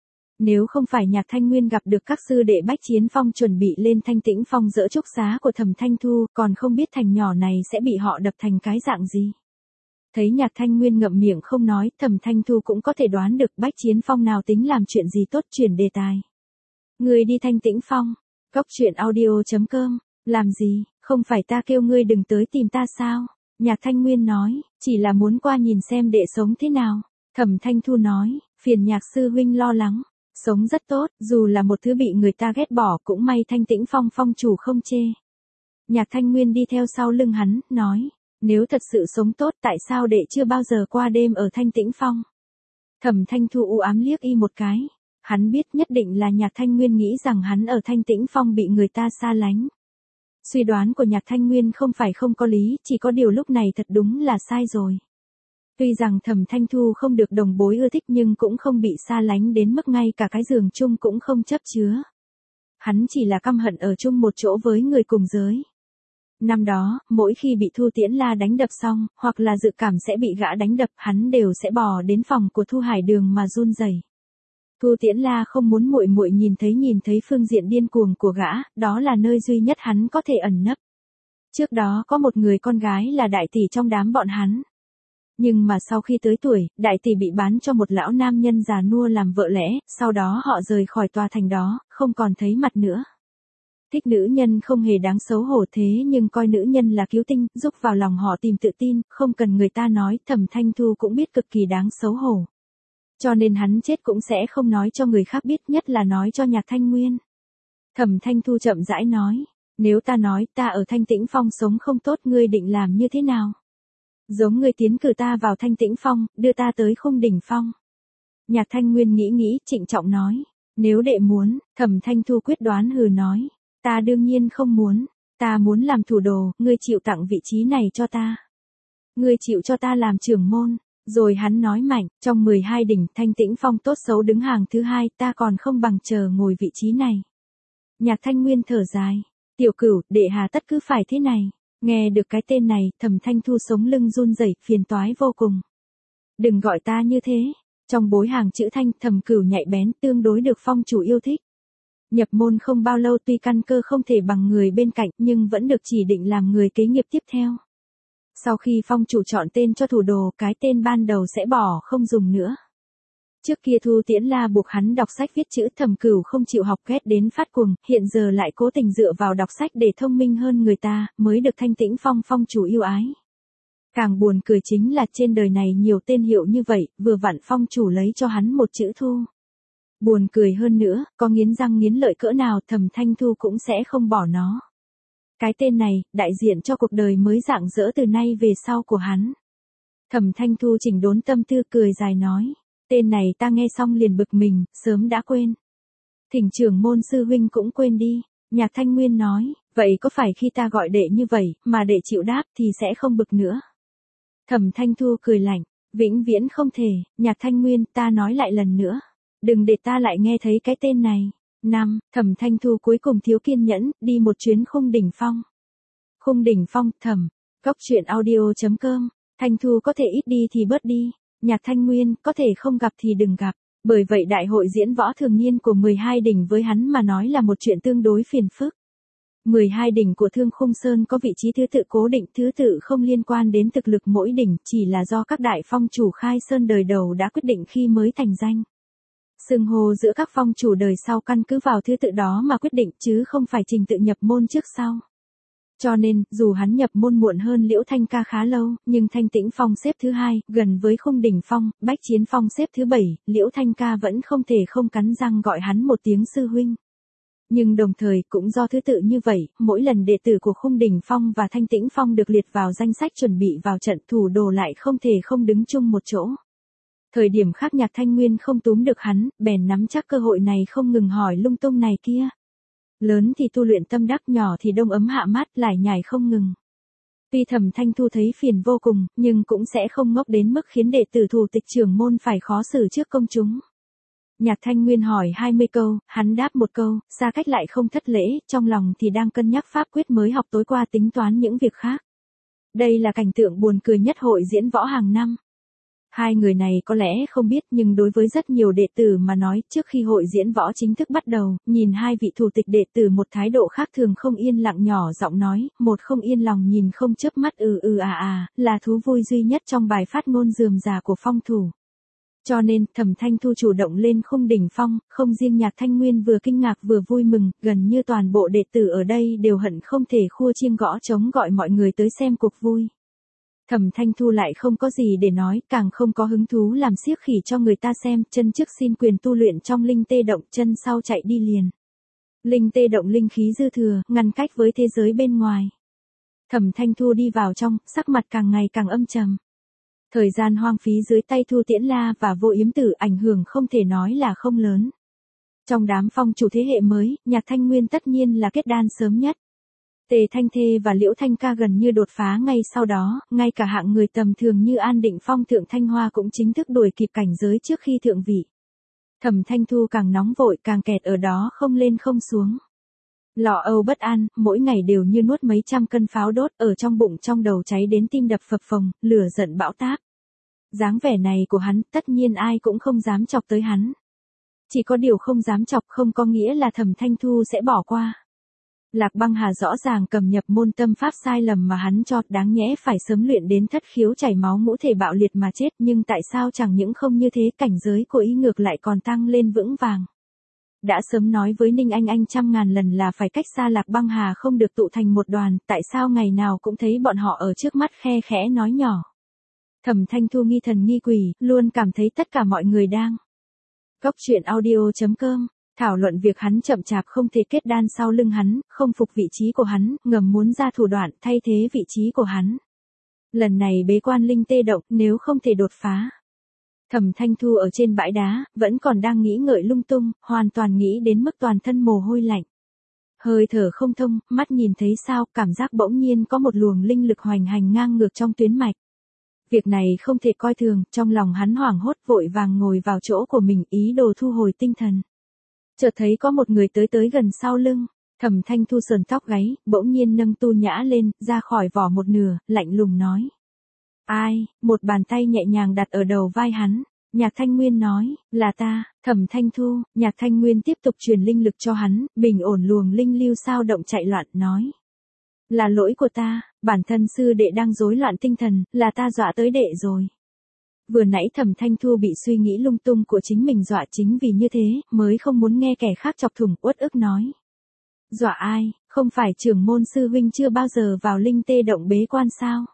Nếu không phải Nhạc Thanh Nguyên gặp được các sư đệ Bách Chiến Phong chuẩn bị lên Thanh Tĩnh Phong dỡ trúc xá của Thẩm Thanh Thu, còn không biết thành nhỏ này sẽ bị họ đập thành cái dạng gì. Thấy Nhạc Thanh Nguyên ngậm miệng không nói, Thẩm Thanh Thu cũng có thể đoán được Bách Chiến Phong nào tính làm chuyện gì tốt, chuyển đề tài. Người đi Thanh Tĩnh Phong, Cốc.audio.com, làm gì, không phải ta kêu ngươi đừng tới tìm ta sao? Nhạc Thanh Nguyên nói, chỉ là muốn qua nhìn xem đệ sống thế nào. Thẩm Thanh Thu nói, phiền Nhạc sư huynh lo lắng. Sống rất tốt, dù là một thứ bị người ta ghét bỏ cũng may Thanh Tĩnh Phong phong chủ không chê. Nhạc Thanh Nguyên đi theo sau lưng hắn, nói, nếu thật sự sống tốt tại sao đệ chưa bao giờ qua đêm ở Thanh Tĩnh Phong? Thẩm Thanh Thu u ám liếc y một cái, hắn biết nhất định là Nhạc Thanh Nguyên nghĩ rằng hắn ở Thanh Tĩnh Phong bị người ta xa lánh. Suy đoán của Nhạc Thanh Nguyên không phải không có lý, chỉ có điều lúc này thật đúng là sai rồi. Tuy rằng Thẩm Thanh Thu không được đồng bối ưa thích nhưng cũng không bị xa lánh đến mức ngay cả cái giường chung cũng không chấp chứa. Hắn chỉ là căm hận ở chung một chỗ với người cùng giới. Năm đó, mỗi khi bị Thu Tiễn La đánh đập xong, hoặc là dự cảm sẽ bị gã đánh đập, hắn đều sẽ bò đến phòng của Thu Hải Đường mà run rẩy. Thu Tiễn La không muốn muội muội nhìn thấy phương diện điên cuồng của gã, đó là nơi duy nhất hắn có thể ẩn nấp. Trước đó có một người con gái là đại tỷ trong đám bọn hắn. Nhưng mà sau khi tới tuổi, đại tỷ bị bán cho một lão nam nhân già nua làm vợ lẽ, sau đó họ rời khỏi tòa thành đó, không còn thấy mặt nữa. Thích nữ nhân không hề đáng xấu hổ thế nhưng coi nữ nhân là cứu tinh, giúp vào lòng họ tìm tự tin, không cần người ta nói, Thẩm Thanh Thu cũng biết cực kỳ đáng xấu hổ. Cho nên hắn chết cũng sẽ không nói cho người khác biết, nhất là nói cho Nhạc Thanh Nguyên. Thẩm Thanh Thu chậm rãi nói, nếu ta nói ta ở Thanh Tĩnh Phong sống không tốt ngươi định làm như thế nào? Giống ngươi tiến cử ta vào Thanh Tĩnh Phong, đưa ta tới Khung Đỉnh Phong. Nhạc Thanh Nguyên nghĩ, trịnh trọng nói, nếu đệ muốn, Thẩm Thanh Thu quyết đoán hừ nói, ta đương nhiên không muốn, ta muốn làm thủ đồ, ngươi chịu tặng vị trí này cho ta. Ngươi chịu cho ta làm trưởng môn. Rồi hắn nói mạnh, trong 12 đỉnh Thanh Tĩnh Phong tốt xấu đứng hàng thứ 2, ta còn không bằng chờ ngồi vị trí này. Nhạc Thanh Nguyên thở dài. Tiểu Cửu, đệ hà tất cứ phải thế này. Nghe được cái tên này, Thẩm Thanh Thu sống lưng run rẩy, phiền toái vô cùng. Đừng gọi ta như thế. Trong bối hàng chữ Thanh, Thẩm Cửu nhạy bén, tương đối được phong chủ yêu thích. Nhập môn không bao lâu tuy căn cơ không thể bằng người bên cạnh nhưng vẫn được chỉ định làm người kế nghiệp tiếp theo. Sau khi phong chủ chọn tên cho thủ đồ, cái tên ban đầu sẽ bỏ không dùng nữa. Trước kia Thu Tiễn La buộc hắn đọc sách viết chữ, Thẩm Cửu không chịu học, ghét đến phát cuồng, hiện giờ lại cố tình dựa vào đọc sách để thông minh hơn người ta, mới được Thanh Tĩnh Phong phong chủ yêu ái. Càng buồn cười chính là trên đời này nhiều tên hiệu như vậy, vừa vặn phong chủ lấy cho hắn một chữ Thu. Buồn cười hơn nữa, có nghiến răng nghiến lợi cỡ nào Thẩm Thanh Thu cũng sẽ không bỏ nó. Cái tên này, đại diện cho cuộc đời mới rạng rỡ từ nay về sau của hắn. Thẩm Thanh Thu chỉnh đốn tâm tư cười dài nói. Tên này ta nghe xong liền bực mình, sớm đã quên. Thỉnh trưởng môn sư huynh cũng quên đi. Nhạc Thanh Nguyên nói, vậy có phải khi ta gọi đệ như vậy, mà đệ chịu đáp thì sẽ không bực nữa. Thẩm Thanh Thu cười lạnh, vĩnh viễn không thể. Nhạc Thanh Nguyên, ta nói lại lần nữa. Đừng để ta lại nghe thấy cái tên này. Thẩm Thanh Thu cuối cùng thiếu kiên nhẫn, đi một chuyến Khung Đỉnh Phong. Khung Đỉnh Phong, thẩm. Goctruyện.audio.com. Thanh Thu có thể ít đi thì bớt đi. Nhạc Thanh Nguyên, có thể không gặp thì đừng gặp. Bởi vậy đại hội diễn võ thường niên của 12 đỉnh với hắn mà nói là một chuyện tương đối phiền phức. 12 đỉnh của Thương Khung Sơn có vị trí thứ tự cố định, thứ tự không liên quan đến thực lực mỗi đỉnh, chỉ là do các đại phong chủ khai sơn đời đầu đã quyết định khi mới thành danh. Xưng hô giữa các phong chủ đời sau căn cứ vào thứ tự đó mà quyết định chứ không phải trình tự nhập môn trước sau. Cho nên, dù hắn nhập môn muộn hơn Liễu Thanh Ca khá lâu, nhưng Thanh Tĩnh Phong xếp thứ 2, gần với Khung Đỉnh Phong, Bách Chiến Phong xếp thứ 7, Liễu Thanh Ca vẫn không thể không cắn răng gọi hắn một tiếng sư huynh. Nhưng đồng thời cũng do thứ tự như vậy, mỗi lần đệ tử của Khung Đỉnh Phong và Thanh Tĩnh Phong được liệt vào danh sách chuẩn bị vào trận, thủ đồ lại không thể không đứng chung một chỗ. Thời điểm khác Nhạc Thanh Nguyên không túm được hắn, bèn nắm chắc cơ hội này không ngừng hỏi lung tung này kia. Lớn thì tu luyện tâm đắc, nhỏ thì đông ấm hạ mát, lải nhải không ngừng. Tuy Thẩm Thanh Thu thấy phiền vô cùng, nhưng cũng sẽ không ngốc đến mức khiến đệ tử thủ tịch trưởng môn phải khó xử trước công chúng. Nhạc Thanh Nguyên hỏi 20 câu, hắn đáp một câu, xa cách lại không thất lễ, trong lòng thì đang cân nhắc pháp quyết mới học tối qua tính toán những việc khác. Đây là cảnh tượng buồn cười nhất hội diễn võ hàng năm. Hai người này có lẽ không biết nhưng đối với rất nhiều đệ tử mà nói, trước khi hội diễn võ chính thức bắt đầu, nhìn hai vị thủ tịch đệ tử một thái độ khác thường không yên lặng nhỏ giọng nói, một không yên lòng nhìn không chớp mắt là thú vui duy nhất trong bài phát ngôn rườm rà của phong thủ. Cho nên, Thẩm Thanh Thu chủ động lên Khung Đỉnh Phong, không riêng Nhạc Thanh Nguyên vừa kinh ngạc vừa vui mừng, gần như toàn bộ đệ tử ở đây đều hận không thể khua chiêng gõ trống gọi mọi người tới xem cuộc vui. Thẩm Thanh Thu lại không có gì để nói, càng không có hứng thú làm xiếc khỉ cho người ta xem, chân trước xin quyền tu luyện trong linh tê động, chân sau chạy đi liền. Linh tê động linh khí dư thừa, ngăn cách với thế giới bên ngoài. Thẩm Thanh Thu đi vào trong, sắc mặt càng ngày càng âm trầm. Thời gian hoang phí dưới tay Thu Tiễn La và Vô Yếm Tử ảnh hưởng không thể nói là không lớn. Trong đám phong chủ thế hệ mới, Nhạc Thanh Nguyên tất nhiên là kết đan sớm nhất. Tề Thanh Thê và Liễu Thanh Ca gần như đột phá ngay sau đó, ngay cả hạng người tầm thường như An Định Phong Thượng Thanh Hoa cũng chính thức đuổi kịp cảnh giới trước khi thượng vị. Thẩm Thanh Thu càng nóng vội càng kẹt ở đó không lên không xuống. Lo âu bất an, mỗi ngày đều như nuốt mấy trăm cân pháo đốt ở trong bụng trong đầu cháy đến tim đập phập phồng, lửa giận bão táp. Dáng vẻ này của hắn, tất nhiên ai cũng không dám chọc tới hắn. Chỉ có điều không dám chọc không có nghĩa là Thẩm Thanh Thu sẽ bỏ qua. Lạc Băng Hà rõ ràng cầm nhập môn tâm pháp sai lầm mà hắn cho, đáng nhẽ phải sớm luyện đến thất khiếu chảy máu ngũ thể bạo liệt mà chết, nhưng tại sao chẳng những không như thế, cảnh giới của ý ngược lại còn tăng lên vững vàng. Đã sớm nói với Ninh Anh trăm ngàn lần là phải cách xa Lạc Băng Hà không được tụ thành một đoàn, tại sao ngày nào cũng thấy bọn họ ở trước mắt khe khẽ nói nhỏ. Thẩm Thanh Thu nghi thần nghi quỷ, luôn cảm thấy tất cả mọi người đang. Goctruyện.audio.com thảo luận việc hắn chậm chạp không thể kết đan sau lưng hắn, không phục vị trí của hắn, ngầm muốn ra thủ đoạn thay thế vị trí của hắn. Lần này bế quan linh tê động, nếu không thể đột phá. Thẩm Thanh Thu ở trên bãi đá, vẫn còn đang nghĩ ngợi lung tung, hoàn toàn nghĩ đến mức toàn thân mồ hôi lạnh. Hơi thở không thông, mắt nhìn thấy sao, cảm giác bỗng nhiên có một luồng linh lực hoành hành ngang ngược trong tuyến mạch. Việc này không thể coi thường, trong lòng hắn hoảng hốt vội vàng ngồi vào chỗ của mình ý đồ thu hồi tinh thần. Chợt thấy có một người tới gần sau lưng, Thẩm Thanh Thu sờn tóc gáy, bỗng nhiên nâng Tu Nhã lên, ra khỏi vỏ một nửa, lạnh lùng nói. Ai, một bàn tay nhẹ nhàng đặt ở đầu vai hắn. Nhạc Thanh Nguyên nói, là ta, Thẩm Thanh Thu. Nhạc Thanh Nguyên tiếp tục truyền linh lực cho hắn, bình ổn luồng linh lưu sao động chạy loạn, nói. Là lỗi của ta, bản thân sư đệ đang rối loạn tinh thần, là ta dọa tới đệ rồi. Vừa nãy Thẩm Thanh Thu bị suy nghĩ lung tung của chính mình dọa, chính vì như thế, mới không muốn nghe kẻ khác chọc thủng, uất ức nói. Dọa ai, không phải trưởng môn sư huynh chưa bao giờ vào linh tê động bế quan sao?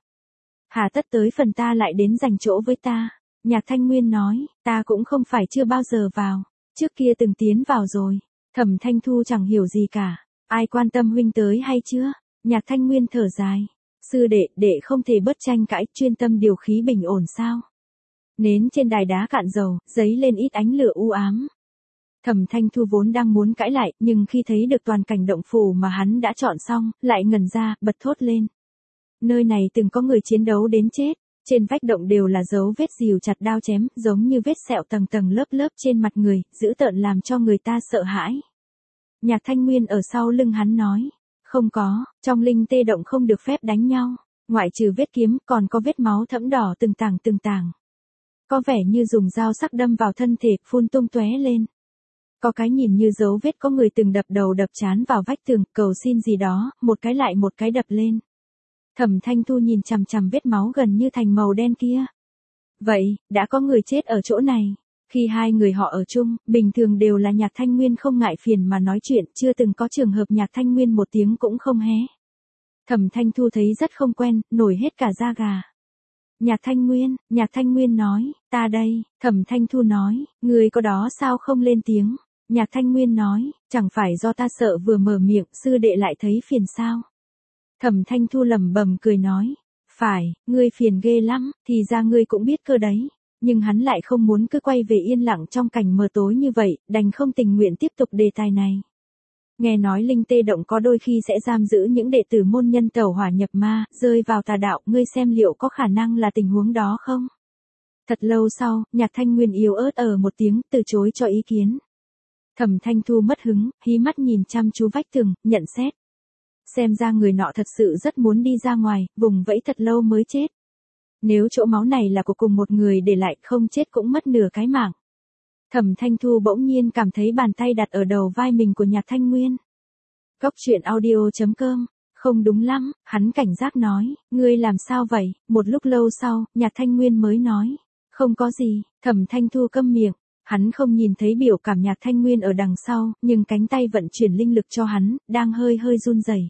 Hà tất tới phần ta lại đến giành chỗ với ta. Nhạc Thanh Nguyên nói, ta cũng không phải chưa bao giờ vào, trước kia từng tiến vào rồi. Thẩm Thanh Thu chẳng hiểu gì cả, ai quan tâm huynh tới hay chưa? Nhạc Thanh Nguyên thở dài, sư đệ không thể bớt tranh cãi, chuyên tâm điều khí bình ổn sao? Nến trên đài đá cạn dầu, giấy lên ít ánh lửa u ám. Thẩm Thanh Thu vốn đang muốn cãi lại, nhưng khi thấy được toàn cảnh động phủ mà hắn đã chọn xong, lại ngẩn ra, bật thốt lên. Nơi này từng có người chiến đấu đến chết, trên vách động đều là dấu vết rìu chặt đao chém, giống như vết sẹo tầng tầng lớp lớp trên mặt người, dữ tợn làm cho người ta sợ hãi. Nhạc Thanh Nguyên ở sau lưng hắn nói, không có, trong linh tê động không được phép đánh nhau, ngoại trừ vết kiếm còn có vết máu thẫm đỏ từng tảng. Có vẻ như dùng dao sắc đâm vào thân thể, phun tung tóe lên. Có cái nhìn như dấu vết có người từng đập đầu đập trán vào vách tường, cầu xin gì đó, một cái lại một cái đập lên. Thẩm Thanh Thu nhìn chằm chằm vết máu gần như thành màu đen kia. Vậy, đã có người chết ở chỗ này. Khi hai người họ ở chung, bình thường đều là Nhạc Thanh Nguyên không ngại phiền mà nói chuyện, chưa từng có trường hợp Nhạc Thanh Nguyên một tiếng cũng không hé. Thẩm Thanh Thu thấy rất không quen, nổi hết cả da gà. Nhạc Thanh Nguyên nói, ta đây. Thẩm Thanh Thu nói, người có đó sao không lên tiếng? Nhạc Thanh Nguyên nói, chẳng phải do ta sợ vừa mở miệng, sư đệ lại thấy phiền sao? Thẩm Thanh Thu lẩm bẩm cười nói, phải, ngươi phiền ghê lắm, thì ra ngươi cũng biết cơ đấy. Nhưng hắn lại không muốn cứ quay về yên lặng trong cảnh mờ tối như vậy, đành không tình nguyện tiếp tục đề tài này. Nghe nói linh tê động có đôi khi sẽ giam giữ những đệ tử môn nhân tẩu hỏa nhập ma, rơi vào tà đạo, ngươi xem liệu có khả năng là tình huống đó không? Thật lâu sau, Nhạc Thanh Nguyên yếu ớt một tiếng, từ chối cho ý kiến. Thẩm Thanh Thu mất hứng, hí mắt nhìn chăm chú vách tường, nhận xét. Xem ra người nọ thật sự rất muốn đi ra ngoài, vùng vẫy thật lâu mới chết. Nếu chỗ máu này là của cùng một người để lại, không chết cũng mất nửa cái mạng. Thẩm Thanh Thu bỗng nhiên cảm thấy bàn tay đặt ở đầu vai mình của Nhạc Thanh Nguyên. Góc truyện audio.com, không đúng lắm, hắn cảnh giác nói, ngươi làm sao vậy? Một lúc lâu sau, Nhạc Thanh Nguyên mới nói, không có gì. Thẩm Thanh Thu câm miệng, hắn không nhìn thấy biểu cảm Nhạc Thanh Nguyên ở đằng sau, nhưng cánh tay vận chuyển linh lực cho hắn, đang hơi run rẩy.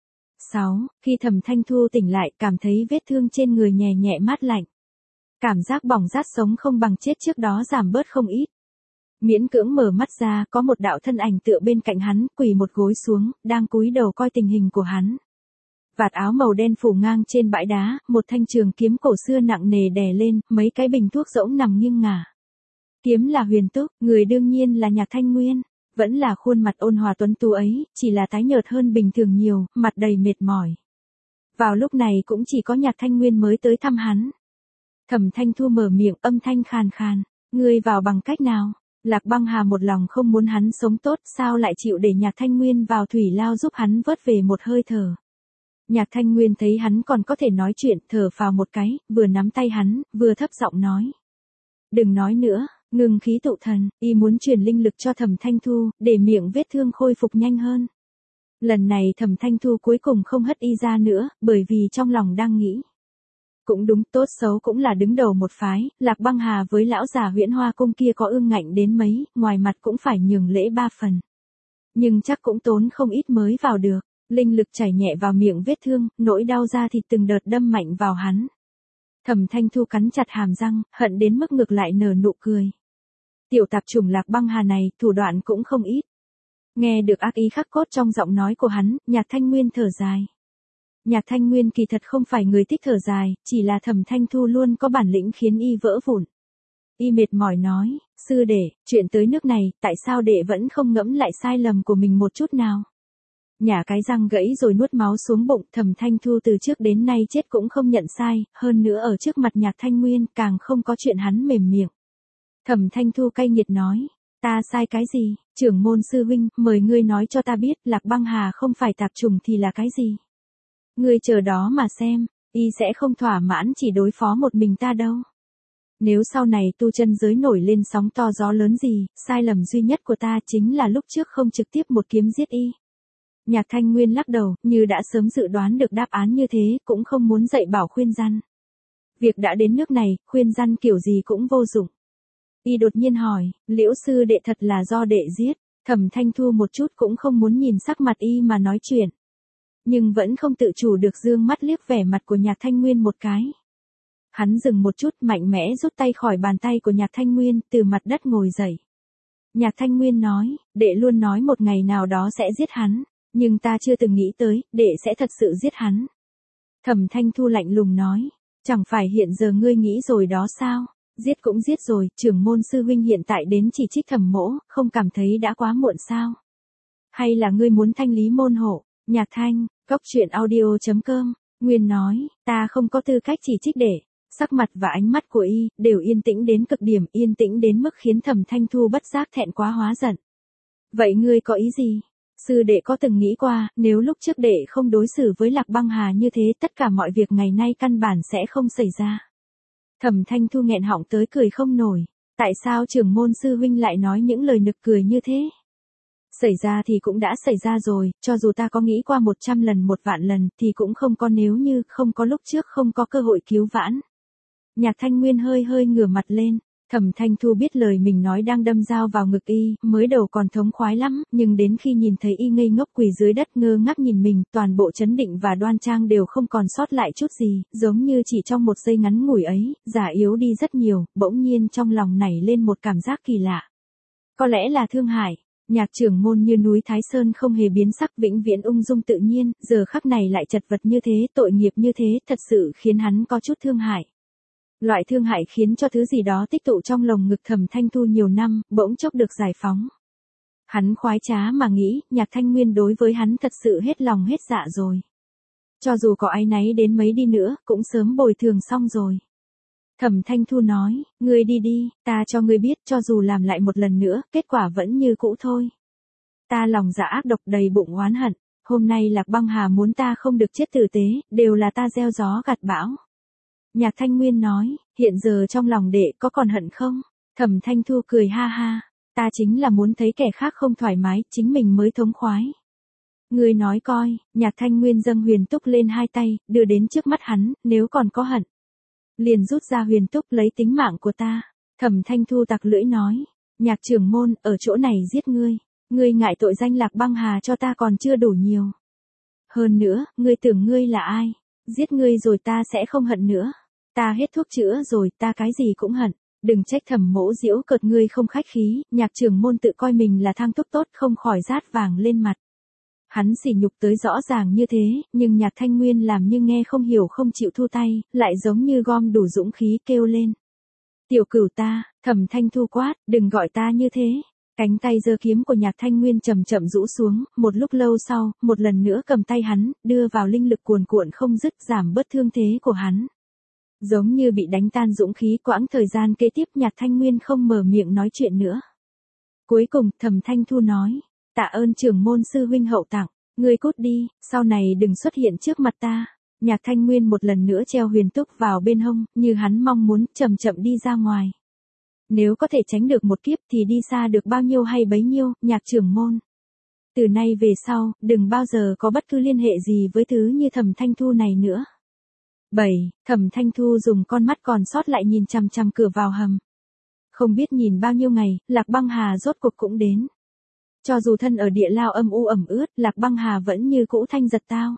6. Khi Thẩm Thanh Thu tỉnh lại, cảm thấy vết thương trên người nhẹ nhẹ mát lạnh. Cảm giác bỏng rát sống không bằng chết trước đó giảm bớt không ít. Miễn cưỡng mở mắt ra, có một đạo thân ảnh tựa bên cạnh hắn, quỳ một gối xuống, đang cúi đầu coi tình hình của hắn. Vạt áo màu đen phủ ngang trên bãi đá, một thanh trường kiếm cổ xưa nặng nề đè lên, mấy cái bình thuốc rỗng nằm nghiêng ngả. Kiếm là Huyền Túc, người đương nhiên là Nhạc Thanh Nguyên. Vẫn là khuôn mặt ôn hòa tuấn tú ấy, chỉ là tái nhợt hơn bình thường nhiều, mặt đầy mệt mỏi. Vào lúc này cũng chỉ có Nhạc Thanh Nguyên mới tới thăm hắn. Thẩm Thanh Thu mở miệng, âm thanh khàn khàn, ngươi vào bằng cách nào? Lạc Băng Hà một lòng không muốn hắn sống tốt, sao lại chịu để Nhạc Thanh Nguyên vào thủy lao giúp hắn vớt về một hơi thở. Nhạc Thanh Nguyên thấy hắn còn có thể nói chuyện, thở phào một cái, vừa nắm tay hắn, vừa thấp giọng nói. Đừng nói nữa. Ngừng khí tụ thần, y muốn truyền linh lực cho Thẩm Thanh Thu, để miệng vết thương khôi phục nhanh hơn. Lần này Thẩm Thanh Thu cuối cùng không hất y ra nữa, bởi vì trong lòng đang nghĩ. Cũng đúng, tốt xấu cũng là đứng đầu một phái, Lạc Băng Hà với lão già Huyễn Hoa Cung kia có ương ngạnh đến mấy, ngoài mặt cũng phải nhường lễ 3 phần. Nhưng chắc cũng tốn không ít mới vào được, linh lực chảy nhẹ vào miệng vết thương, nỗi đau da thịt từng đợt đâm mạnh vào hắn. Thẩm Thanh Thu cắn chặt hàm răng, hận đến mức ngực lại nở nụ cười. Tiểu tạp chủng Lạc Băng Hà này, thủ đoạn cũng không ít. Nghe được ác ý khắc cốt trong giọng nói của hắn, Nhạc Thanh Nguyên thở dài. Nhạc Thanh Nguyên kỳ thật không phải người thích thở dài, chỉ là Thẩm Thanh Thu luôn có bản lĩnh khiến y vỡ vụn. Y mệt mỏi nói, sư đệ, chuyện tới nước này, tại sao đệ vẫn không ngẫm lại sai lầm của mình một chút nào? Nhả cái răng gãy rồi nuốt máu xuống bụng, Thẩm Thanh Thu từ trước đến nay chết cũng không nhận sai, hơn nữa ở trước mặt Nhạc Thanh Nguyên càng không có chuyện hắn mềm miệng. Thẩm Thanh Thu cay nghiệt nói, ta sai cái gì, trưởng môn sư huynh, mời ngươi nói cho ta biết, Lạc Băng Hà không phải tạp trùng thì là cái gì. Ngươi chờ đó mà xem, y sẽ không thỏa mãn chỉ đối phó một mình ta đâu. Nếu sau này tu chân giới nổi lên sóng to gió lớn gì, sai lầm duy nhất của ta chính là lúc trước không trực tiếp một kiếm giết y. Nhạc Thanh Nguyên lắc đầu, như đã sớm dự đoán được đáp án như thế, cũng không muốn dạy bảo khuyên răn. Việc đã đến nước này, khuyên răn kiểu gì cũng vô dụng. Y đột nhiên hỏi, Liễu sư đệ thật là do đệ giết, Thẩm Thanh Thu một chút cũng không muốn nhìn sắc mặt y mà nói chuyện. Nhưng vẫn không tự chủ được dương mắt liếc vẻ mặt của Nhạc Thanh Nguyên một cái. Hắn dừng một chút, mạnh mẽ rút tay khỏi bàn tay của Nhạc Thanh Nguyên, từ mặt đất ngồi dậy. Nhạc Thanh Nguyên nói, đệ luôn nói một ngày nào đó sẽ giết hắn, nhưng ta chưa từng nghĩ tới, đệ sẽ thật sự giết hắn. Thẩm Thanh Thu lạnh lùng nói, chẳng phải hiện giờ ngươi nghĩ rồi đó sao, giết cũng giết rồi, trưởng môn sư huynh hiện tại đến chỉ trích Thẩm mỗ, không cảm thấy đã quá muộn sao? Hay là ngươi muốn thanh lý môn hộ? Nhạc Thanh, coctruyện.audio.com, Nguyên nói, ta không có tư cách chỉ trích đệ. Sắc mặt và ánh mắt của y đều yên tĩnh đến cực điểm, yên tĩnh đến mức khiến Thẩm Thanh Thu bất giác thẹn quá hóa giận. Vậy ngươi có ý gì? Sư đệ có từng nghĩ qua, nếu lúc trước đệ không đối xử với Lạc Băng Hà như thế, tất cả mọi việc ngày nay căn bản sẽ không xảy ra. Thẩm Thanh Thu nghẹn họng tới cười không nổi. Tại sao trưởng môn sư huynh lại nói những lời nực cười như thế? Xảy ra thì cũng đã xảy ra rồi, cho dù ta có nghĩ qua 100 lần 1.000 lần thì cũng không có nếu như, không có lúc trước, không có cơ hội cứu vãn. Nhạc Thanh Nguyên hơi hơi ngửa mặt lên, Thẩm Thanh Thu biết lời mình nói đang đâm dao vào ngực y, mới đầu còn thống khoái lắm, nhưng đến khi nhìn thấy y ngây ngốc quỳ dưới đất ngơ ngác nhìn mình, toàn bộ chấn định và đoan trang đều không còn sót lại chút gì, giống như chỉ trong một giây ngắn ngủi ấy, già yếu đi rất nhiều, bỗng nhiên trong lòng nảy lên một cảm giác kỳ lạ. Có lẽ là thương hại. Nhạc trưởng môn như núi Thái Sơn không hề biến sắc, vĩnh viễn ung dung tự nhiên, giờ khắc này lại chật vật như thế, tội nghiệp như thế, thật sự khiến hắn có chút thương hại. Loại thương hại khiến cho thứ gì đó tích tụ trong lồng ngực Thẩm Thanh Thu nhiều năm, bỗng chốc được giải phóng. Hắn khoái trá mà nghĩ, Nhạc Thanh Nguyên đối với hắn thật sự hết lòng hết dạ rồi. Cho dù có áy náy đến mấy đi nữa, cũng sớm bồi thường xong rồi. Thẩm Thanh Thu nói, ngươi đi đi, ta cho ngươi biết, cho dù làm lại một lần nữa, kết quả vẫn như cũ thôi. Ta lòng dạ ác độc đầy bụng oán hận, hôm nay Lạc Băng Hà muốn ta không được chết tử tế, đều là ta gieo gió gặt bão. Nhạc Thanh Nguyên nói, hiện giờ trong lòng đệ có còn hận không? Thẩm Thanh Thu cười ha ha, ta chính là muốn thấy kẻ khác không thoải mái, chính mình mới thống khoái. Ngươi nói coi, Nhạc Thanh Nguyên dâng huyền túc lên hai tay, đưa đến trước mắt hắn, nếu còn có hận. Liền rút ra huyền túc lấy tính mạng của ta. Thẩm Thanh Thu tặc lưỡi nói, Nhạc trưởng môn, ở chỗ này giết ngươi. Ngươi ngại tội danh Lạc Băng Hà cho ta còn chưa đủ nhiều. Hơn nữa, ngươi tưởng ngươi là ai? Giết ngươi rồi ta sẽ không hận nữa. Ta hết thuốc chữa rồi, ta cái gì cũng hận. Đừng trách Thẩm mỗ giễu cợt ngươi không khách khí, Nhạc trưởng môn tự coi mình là thang thuốc tốt không khỏi rát vàng lên mặt. Hắn sỉ nhục tới rõ ràng như thế, nhưng Nhạc Thanh Nguyên làm như nghe không hiểu không chịu thu tay, lại giống như gom đủ dũng khí kêu lên. Tiểu cửu ta, Thẩm Thanh Thu quát, đừng gọi ta như thế. Cánh tay giơ kiếm của Nhạc Thanh Nguyên chậm chậm rũ xuống, một lúc lâu sau, một lần nữa cầm tay hắn, đưa vào linh lực cuồn cuộn không dứt, giảm bớt thương thế của hắn. Giống như bị đánh tan dũng khí, quãng thời gian kế tiếp Nhạc Thanh Nguyên không mở miệng nói chuyện nữa. Cuối cùng, Thẩm Thanh Thu nói, tạ ơn trưởng môn sư huynh hậu tặng, ngươi cút đi, sau này đừng xuất hiện trước mặt ta. Nhạc Thanh Nguyên một lần nữa treo huyền túc vào bên hông, như hắn mong muốn, chậm chậm đi ra ngoài. Nếu có thể tránh được một kiếp thì đi xa được bao nhiêu hay bấy nhiêu, Nhạc trưởng môn. Từ nay về sau, đừng bao giờ có bất cứ liên hệ gì với thứ như Thẩm Thanh Thu này nữa. 7. Thẩm Thanh Thu dùng con mắt còn sót lại nhìn chằm chằm cửa vào hầm. Không biết nhìn bao nhiêu ngày, Lạc Băng Hà rốt cuộc cũng đến. Cho dù thân ở địa lao âm u ẩm ướt, Lạc Băng Hà vẫn như cũ thanh giật tao.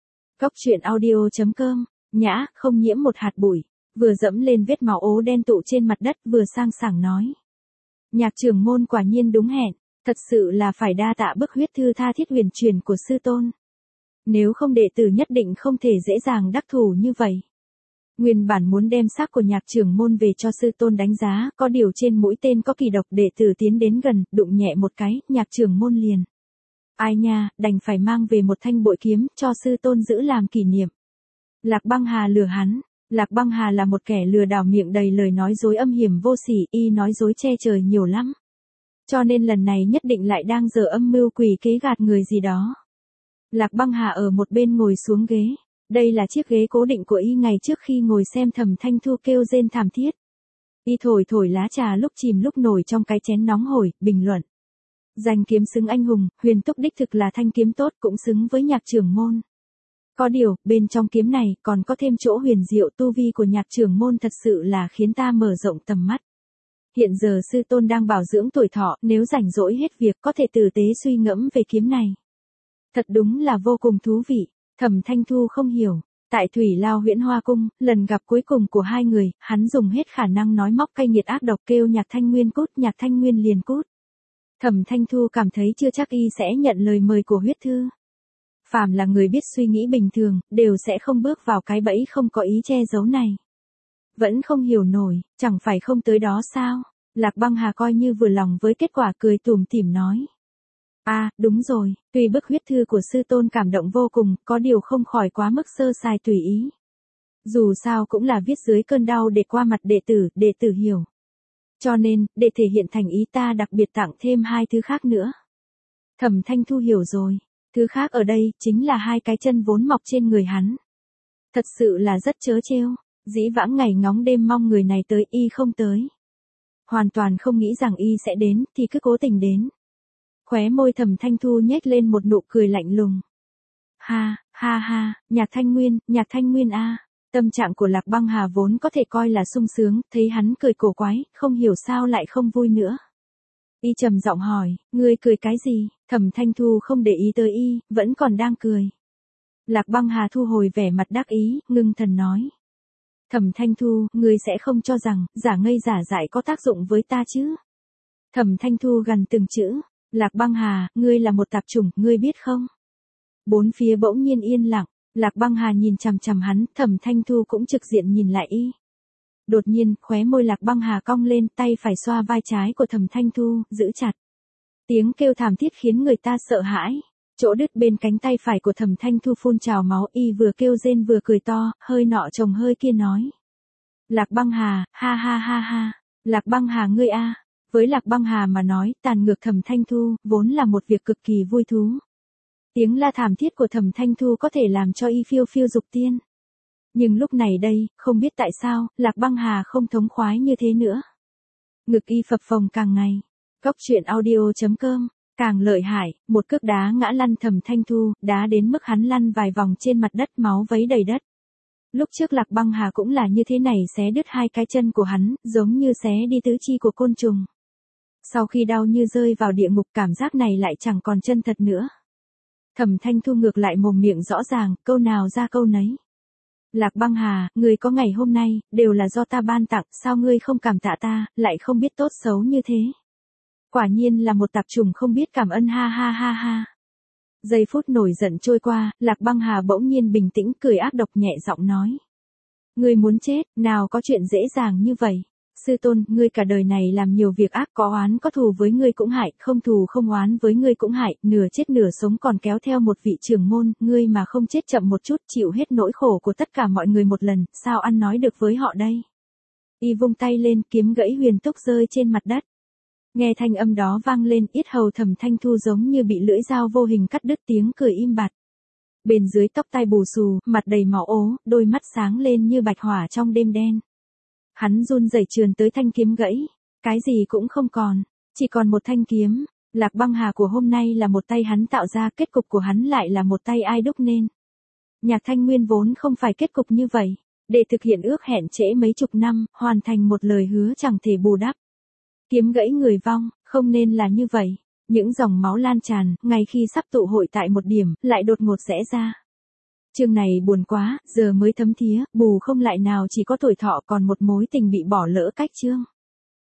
Coctruyện.audio.com, nhã, không nhiễm một hạt bụi, vừa dẫm lên vết máu ố đen tụ trên mặt đất vừa sang sảng nói. Nhạc trưởng môn quả nhiên đúng hẹn, thật sự là phải đa tạ bức huyết thư tha thiết huyền truyền của sư tôn. Nếu không đệ tử nhất định không thể dễ dàng đắc thủ như vậy. Nguyên bản muốn đem xác của Nhạc trưởng môn về cho sư tôn đánh giá, có điều trên mũi tên có kỳ độc, đệ tử tiến đến gần, đụng nhẹ một cái, Nhạc trưởng môn liền Ai nha, đành phải mang về một thanh bội kiếm, cho sư tôn giữ làm kỷ niệm. Lạc Băng Hà lừa hắn. Lạc Băng Hà là một kẻ lừa đảo miệng đầy lời nói dối âm hiểm vô sỉ, y nói dối che trời nhiều lắm. Cho nên lần này nhất định lại đang giở âm mưu quỷ kế gạt người gì đó. Lạc Băng Hà ở một bên ngồi xuống ghế. Đây là chiếc ghế cố định của y ngày trước khi ngồi xem Thẩm Thanh Thu kêu rên thảm thiết. Y thổi thổi lá trà lúc chìm lúc nổi trong cái chén nóng hổi, bình luận. Danh kiếm xứng anh hùng, Huyền Túc đích thực là thanh kiếm tốt cũng xứng với Nhạc trưởng môn. Có điều, bên trong kiếm này còn có thêm chỗ huyền diệu, tu vi của Nhạc trưởng môn thật sự là khiến ta mở rộng tầm mắt. Hiện giờ sư tôn đang bảo dưỡng tuổi thọ, nếu rảnh rỗi hết việc có thể tử tế suy ngẫm về kiếm này. Thật đúng là vô cùng thú vị. Thẩm Thanh Thu không hiểu. Tại Thủy Lao Huyễn Hoa Cung, lần gặp cuối cùng của hai người, hắn dùng hết khả năng nói móc cay nghiệt ác độc kêu Nhạc Thanh Nguyên cút, Nhạc Thanh Nguyên liền cút. Thẩm Thanh Thu cảm thấy chưa chắc y sẽ nhận lời mời của huyết thư. Phàm là người biết suy nghĩ bình thường, đều sẽ không bước vào cái bẫy không có ý che giấu này. Vẫn không hiểu nổi, chẳng phải không tới đó sao? Lạc Băng Hà coi như vừa lòng với kết quả, cười tủm tỉm nói. Đúng rồi, tuy bức huyết thư của sư tôn cảm động vô cùng, có điều không khỏi quá mức sơ sài tùy ý. Dù sao cũng là viết dưới cơn đau để qua mặt đệ tử hiểu. Cho nên, để thể hiện thành ý ta đặc biệt tặng thêm 2 thứ khác nữa. Thẩm Thanh Thu hiểu rồi, thứ khác ở đây chính là 2 cái chân vốn mọc trên người hắn. Thật sự là rất trớ trêu, dĩ vãng ngày ngóng đêm mong người này tới y không tới. Hoàn toàn không nghĩ rằng y sẽ đến thì cứ cố tình đến. Khóe môi Thẩm Thanh Thu nhếch lên một nụ cười lạnh lùng. Ha, Nhạc Thanh Nguyên a. Tâm trạng của Lạc Băng Hà vốn có thể coi là sung sướng, thấy hắn cười cổ quái, không hiểu sao lại không vui nữa. Y trầm giọng hỏi, ngươi cười cái gì? Thẩm Thanh Thu không để ý tới y, vẫn còn đang cười. Lạc Băng Hà thu hồi vẻ mặt đắc ý, ngưng thần nói. Thẩm Thanh Thu, ngươi sẽ không cho rằng, giả ngây giả dại có tác dụng với ta chứ? Thẩm Thanh Thu gằn từng chữ. Lạc Băng Hà, ngươi là một tạp chủng, ngươi biết không? Bốn phía bỗng nhiên yên lặng, Lạc Băng Hà nhìn chằm chằm hắn, Thẩm Thanh Thu cũng trực diện nhìn lại y. Đột nhiên, khóe môi Lạc Băng Hà cong lên, tay phải xoa vai trái của Thẩm Thanh Thu, giữ chặt. Tiếng kêu thảm thiết khiến người ta sợ hãi. Chỗ đứt bên cánh tay phải của Thẩm Thanh Thu phun trào máu, y vừa kêu rên vừa cười to, hơi nọ chồng hơi kia nói. Lạc Băng Hà, ha. Lạc Băng Hà ngươi a. Với Lạc Băng Hà mà nói, tàn ngược Thẩm Thanh Thu, vốn là một việc cực kỳ vui thú. Tiếng la thảm thiết của Thẩm Thanh Thu có thể làm cho y phiêu phiêu dục tiên. Nhưng lúc này đây, không biết tại sao, Lạc Băng Hà không thống khoái như thế nữa. Ngực y phập phồng càng ngày. Cóc truyện audio.com, càng lợi hại, một cước đá ngã lăn Thẩm Thanh Thu, đá đến mức hắn lăn vài vòng trên mặt đất, máu vấy đầy đất. Lúc trước Lạc Băng Hà cũng là như thế này, xé đứt 2 cái chân của hắn, giống như xé đi tứ chi của côn trùng. Sau khi đau như rơi vào địa ngục, cảm giác này lại chẳng còn chân thật nữa. Thẩm Thanh Thu ngược lại mồm miệng rõ ràng, câu nào ra câu nấy. Lạc Băng Hà, ngươi có ngày hôm nay, đều là do ta ban tặng, sao ngươi không cảm tạ ta, lại không biết tốt xấu như thế. Quả nhiên là một tạp chủng không biết cảm ơn, ha. Giây phút nổi giận trôi qua, Lạc Băng Hà bỗng nhiên bình tĩnh, cười ác độc nhẹ giọng nói. Ngươi muốn chết, nào có chuyện dễ dàng như vậy. Sư tôn, ngươi cả đời này làm nhiều việc ác, có oán có thù với ngươi cũng hại, không thù không oán với ngươi cũng hại, nửa chết nửa sống còn kéo theo một vị trưởng môn, ngươi mà không chết chậm một chút, chịu hết nỗi khổ của tất cả mọi người một lần, sao ăn nói được với họ đây? Y vung tay lên, kiếm gãy huyền túc rơi trên mặt đất. Nghe thanh âm đó vang lên, yết hầu Thẩm Thanh Thu giống như bị lưỡi dao vô hình cắt đứt, tiếng cười im bặt. Bên dưới tóc tai bù xù, mặt đầy máu ố, đôi mắt sáng lên như bạch hỏa trong đêm đen. Hắn run rẩy trườn tới thanh kiếm gãy, cái gì cũng không còn, chỉ còn một thanh kiếm. Lạc Băng Hà của hôm nay là một tay hắn tạo ra, kết cục của hắn lại là một tay ai đúc nên. Nhạc Thanh Nguyên vốn không phải kết cục như vậy, để thực hiện ước hẹn trễ mấy chục năm, hoàn thành một lời hứa chẳng thể bù đắp. Kiếm gãy người vong, không nên là như vậy. Những dòng máu lan tràn, ngay khi sắp tụ hội tại một điểm, lại đột ngột rẽ ra. Chương này buồn quá, giờ mới thấm thía, bù không lại nào chỉ có tuổi thọ, còn một mối tình bị bỏ lỡ cách chương.